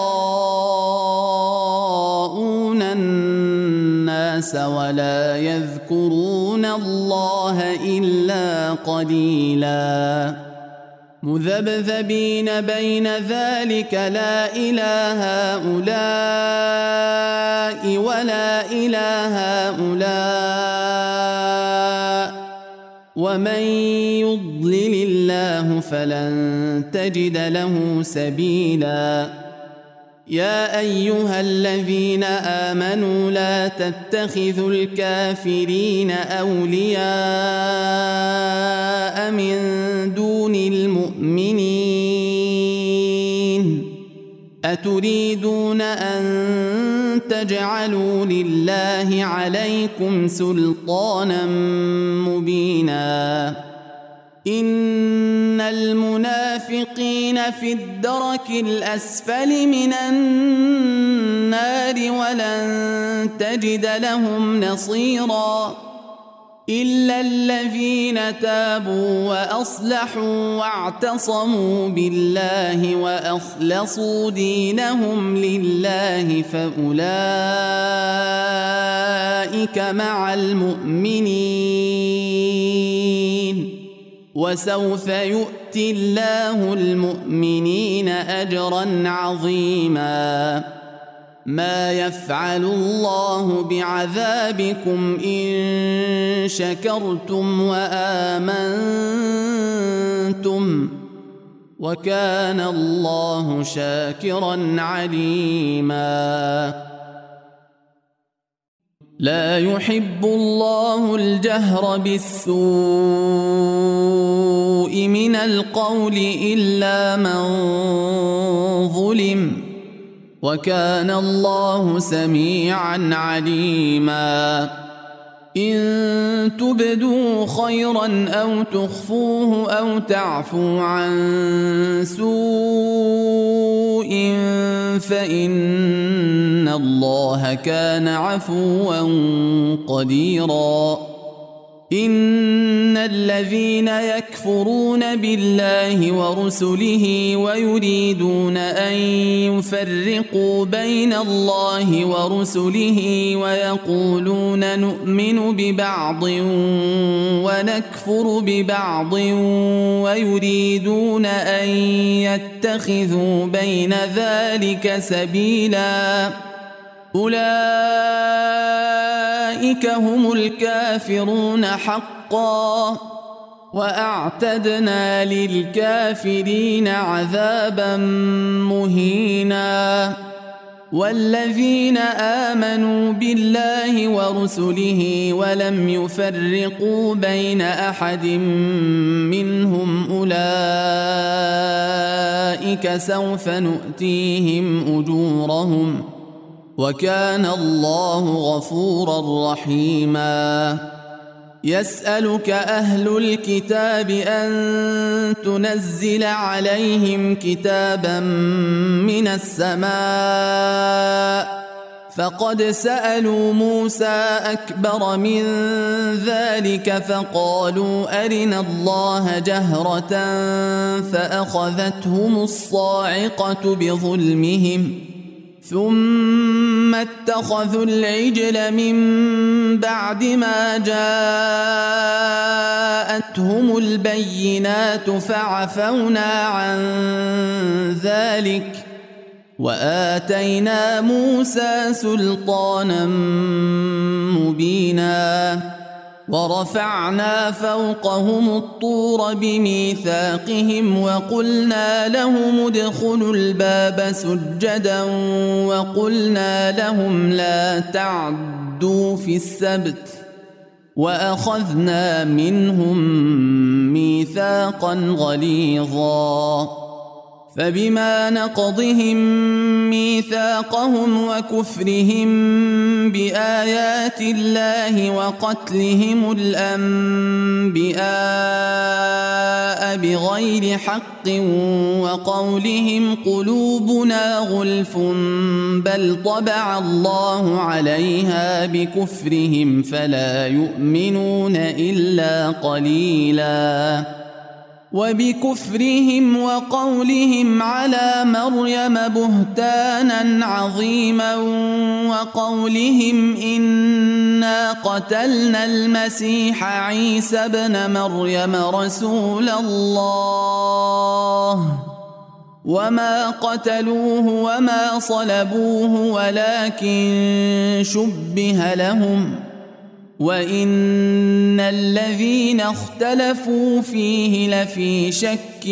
يراءون الناس ولا يذكرون الله إلا قليلا. مذبذبين بين ذلك لا إله هؤلاء ولا إله هؤلاء ومن يضلل الله فلن تجد له سبيلا. يا أيها الذين آمنوا لا تتخذوا الكافرين أولياء من دون المؤمنين أتريدون أن تجعلوا لله عليكم سلطانا مبينا. إن المنافقين في الدرك الأسفل من النار ولن تجد لهم نصيرا إلا الذين تابوا وأصلحوا واعتصموا بالله وأخلصوا دينهم لله فأولئك مع المؤمنين وسوف يؤتي الله المؤمنين أجرا عظيما ما يفعل الله بعذابكم إن شكرتم وآمنتم وكان الله شاكرا عليما لا يحب الله الجهر بالسوء من القول إلا من ظلم وكان الله سميعا عليما إن تبدوا خيرا أو تخفوه أو تعفوا عن سوء فإن الله كان عفوا قديرا إن الذين يكفرون بالله ورسله ويريدون أن يفرقوا بين الله ورسله ويقولون نؤمن ببعض ونكفر ببعض ويريدون أن يتخذوا بين ذلك سبيلا أولئك هم الكافرون حقا وأعتدنا للكافرين عذابا مهينا والذين آمنوا بالله ورسله ولم يفرقوا بين أحد منهم أولئك سوف نؤتيهم أجورهم وكان الله غفورا رحيما يسألك أهل الكتاب أن تنزل عليهم كتابا من السماء فقد سألوا موسى أكبر من ذلك فقالوا أرنا الله جهرة فأخذتهم الصاعقة بظلمهم ثم اتخذوا العجل من بعد ما جاءتهم البينات فعفونا عن ذلك وآتينا موسى سلطانا مبينا ورفعنا فوقهم الطور بميثاقهم وقلنا لهم ادخلوا الباب سجدا وقلنا لهم لا تعدوا في السبت وأخذنا منهم ميثاقا غليظا فبما نقضهم ميثاقهم وكفرهم بآيات الله وقتلهم الأنبياء بغير حق وقولهم قلوبنا غلف بل طبع الله عليها بكفرهم فلا يؤمنون إلا قليلاً وبكفرهم وقولهم على مريم بهتانا عظيما وقولهم إنا قتلنا المسيح عيسى ابن مريم رسول الله وما قتلوه وما صلبوه ولكن شبه لهم وإن الذين اختلفوا فيه لفي شك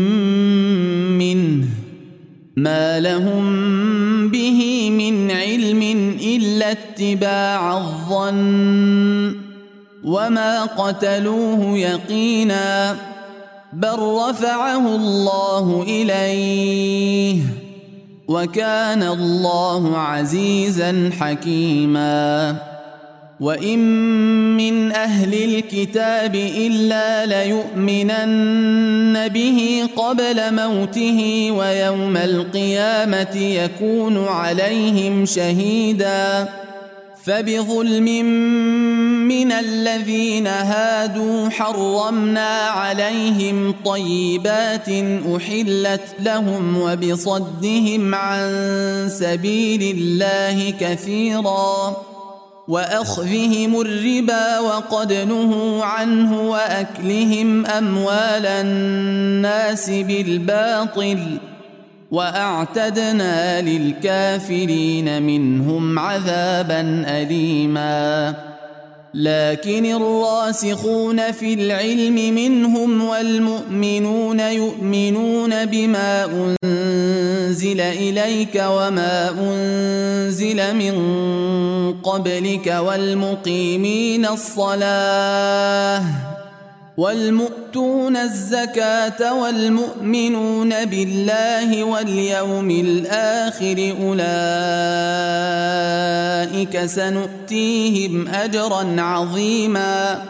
منه ما لهم به من علم إلا اتباع الظن وما قتلوه يقينا بل رفعه الله إليه وكان الله عزيزا حكيما وإن من أهل الكتاب إلا ليؤمنن به قبل موته ويوم القيامة يكون عليهم شهيدا فبظلم من الذين هادوا حرمنا عليهم طيبات أحلت لهم وبصدهم عن سبيل الله كثيرا وأخذهم الربا وقد نهوا عنه وأكلهم أموال الناس بالباطل وأعتدنا للكافرين منهم عذابا أليما لكن الراسخون في العلم منهم والمؤمنون يؤمنون بما أنزل إليك وما أنزل من قبلك والمقيمين الصلاة والمؤتون الزكاة والمؤمنون بالله واليوم الآخر أولئك سنؤتيهم أجرا عظيما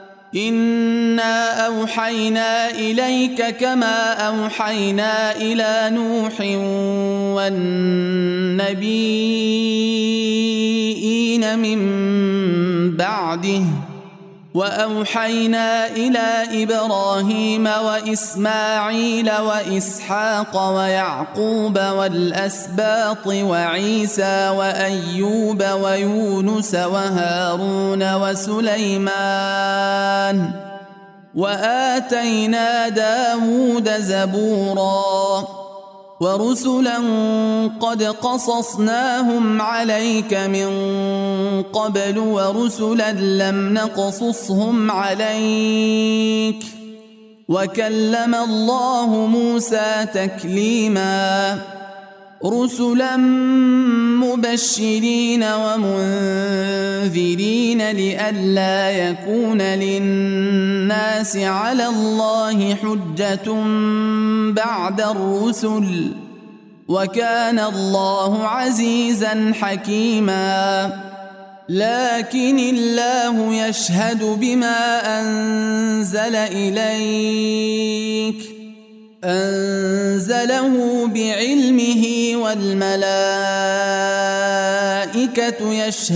إنا أوحينا إليك كما أوحينا إلى نوح والنبيين من بعده وأوحينا إلى إبراهيم وإسماعيل وإسحاق ويعقوب والأسباط وعيسى وأيوب ويونس وهارون وسليمان وآتينا داود زبورا ورسلا قد قصصناهم عليك من قبل ورسلا لم نقصصهم عليك وكلم الله موسى تكليما رسلا مبشرين ومنذرين لئلا يكون للناس على الله حجة بعد الرسل وكان الله عزيزا حكيما لكن الله يشهد بما أنزل إليك أنزله بعلمه والملائكة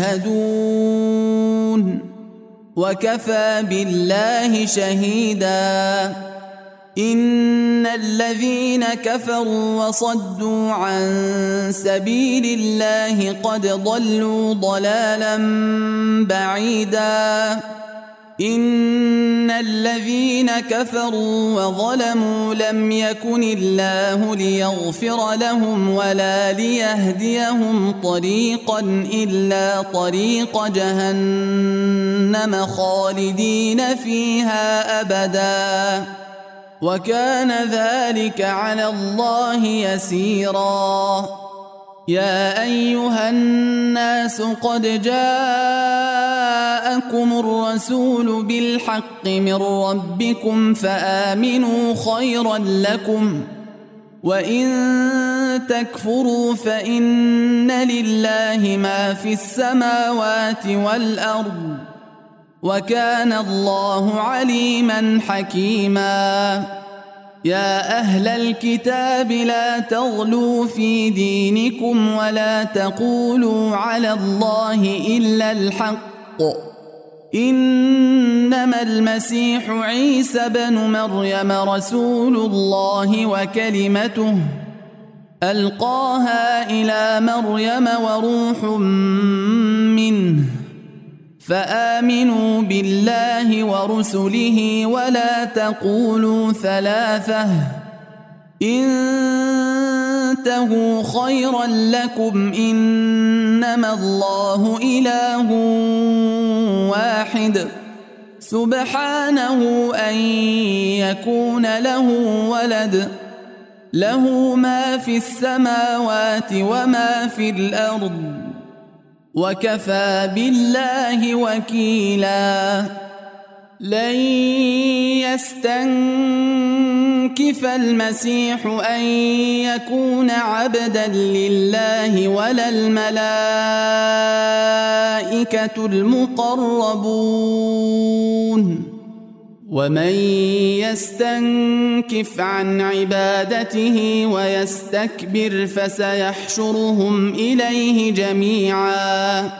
يشهدون وكفى بالله شهيدا إن الذين كفروا وصدوا عن سبيل الله قد ضلوا ضلالا بعيدا إن الذين كفروا وظلموا لم يكن الله ليغفر لهم ولا ليهديهم طريقا إلا طريق جهنم خالدين فيها أبدا وكان ذلك على الله يسيرا يا أيها الناس قد جاءكم الرسول بالحق من ربكم فآمنوا خيرا لكم وإن تكفروا فإن لله ما في السماوات والأرض وكان الله عليما حكيما يا أهل الكتاب لا تغلوا في دينكم ولا تقولوا على الله إلا الحق إنما المسيح عيسى بن مريم رسول الله وكلمته ألقاها إلى مريم وروح منه فآمنوا بالله ورسله ولا تقولوا ثلاثة انتهوا خيرا لكم إنما الله إله واحد سبحانه أن يكون له ولد له ما في السماوات وما في الأرض وكفى بالله وكيلا لن يستنكف المسيح أن يكون عبدا لله ولا الملائكة المقربون ومن يستنكف عن عبادته ويستكبر فسيحشرهم إليه جميعا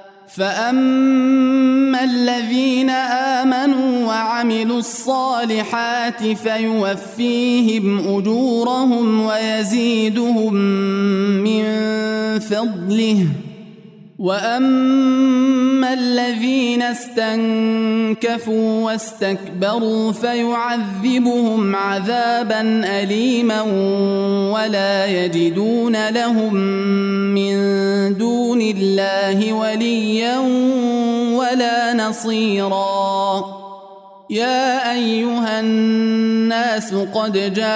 فأما الذين آمنوا وعملوا الصالحات فيوفيهم أجورهم ويزيدهم من فضله وأما الذين استنكفوا واستكبروا فيعذبهم عذابا أليما ولا يجدون لهم من دون الله وليا ولا نصيرا يا أيها الناس قد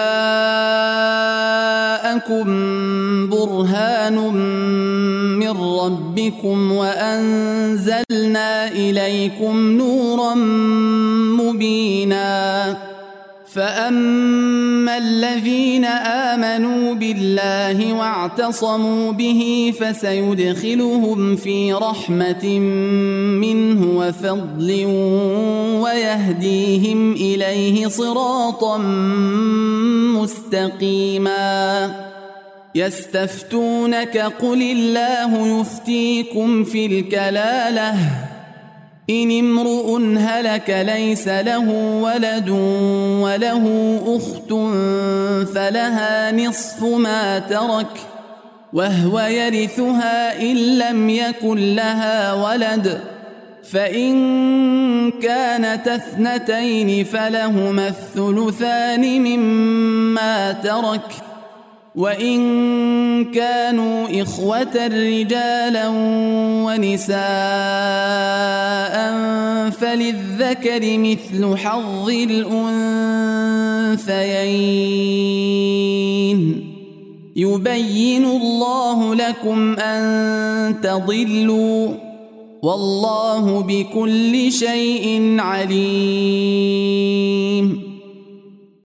جاءكم برهان من ربكم وأنزلنا إليكم نورا مبينا فأما الذين آمنوا بالله واعتصموا به فسيدخلهم في رحمة منه وفضل ويهديهم إليه صراطا مستقيما يستفتونك قل الله يفتيكم في الكلالة إن امرؤ هلك ليس له ولد وله أخت فلها نصف ما ترك وهو يرثها إن لم يكن لها ولد فإن كانت اثنتين فلهما الثلثان مما ترك وإن كانوا إخوة رجالا ونساء فللذكر مثل حظ الأنثيين يبين الله لكم أن تضلوا والله بكل شيء عليم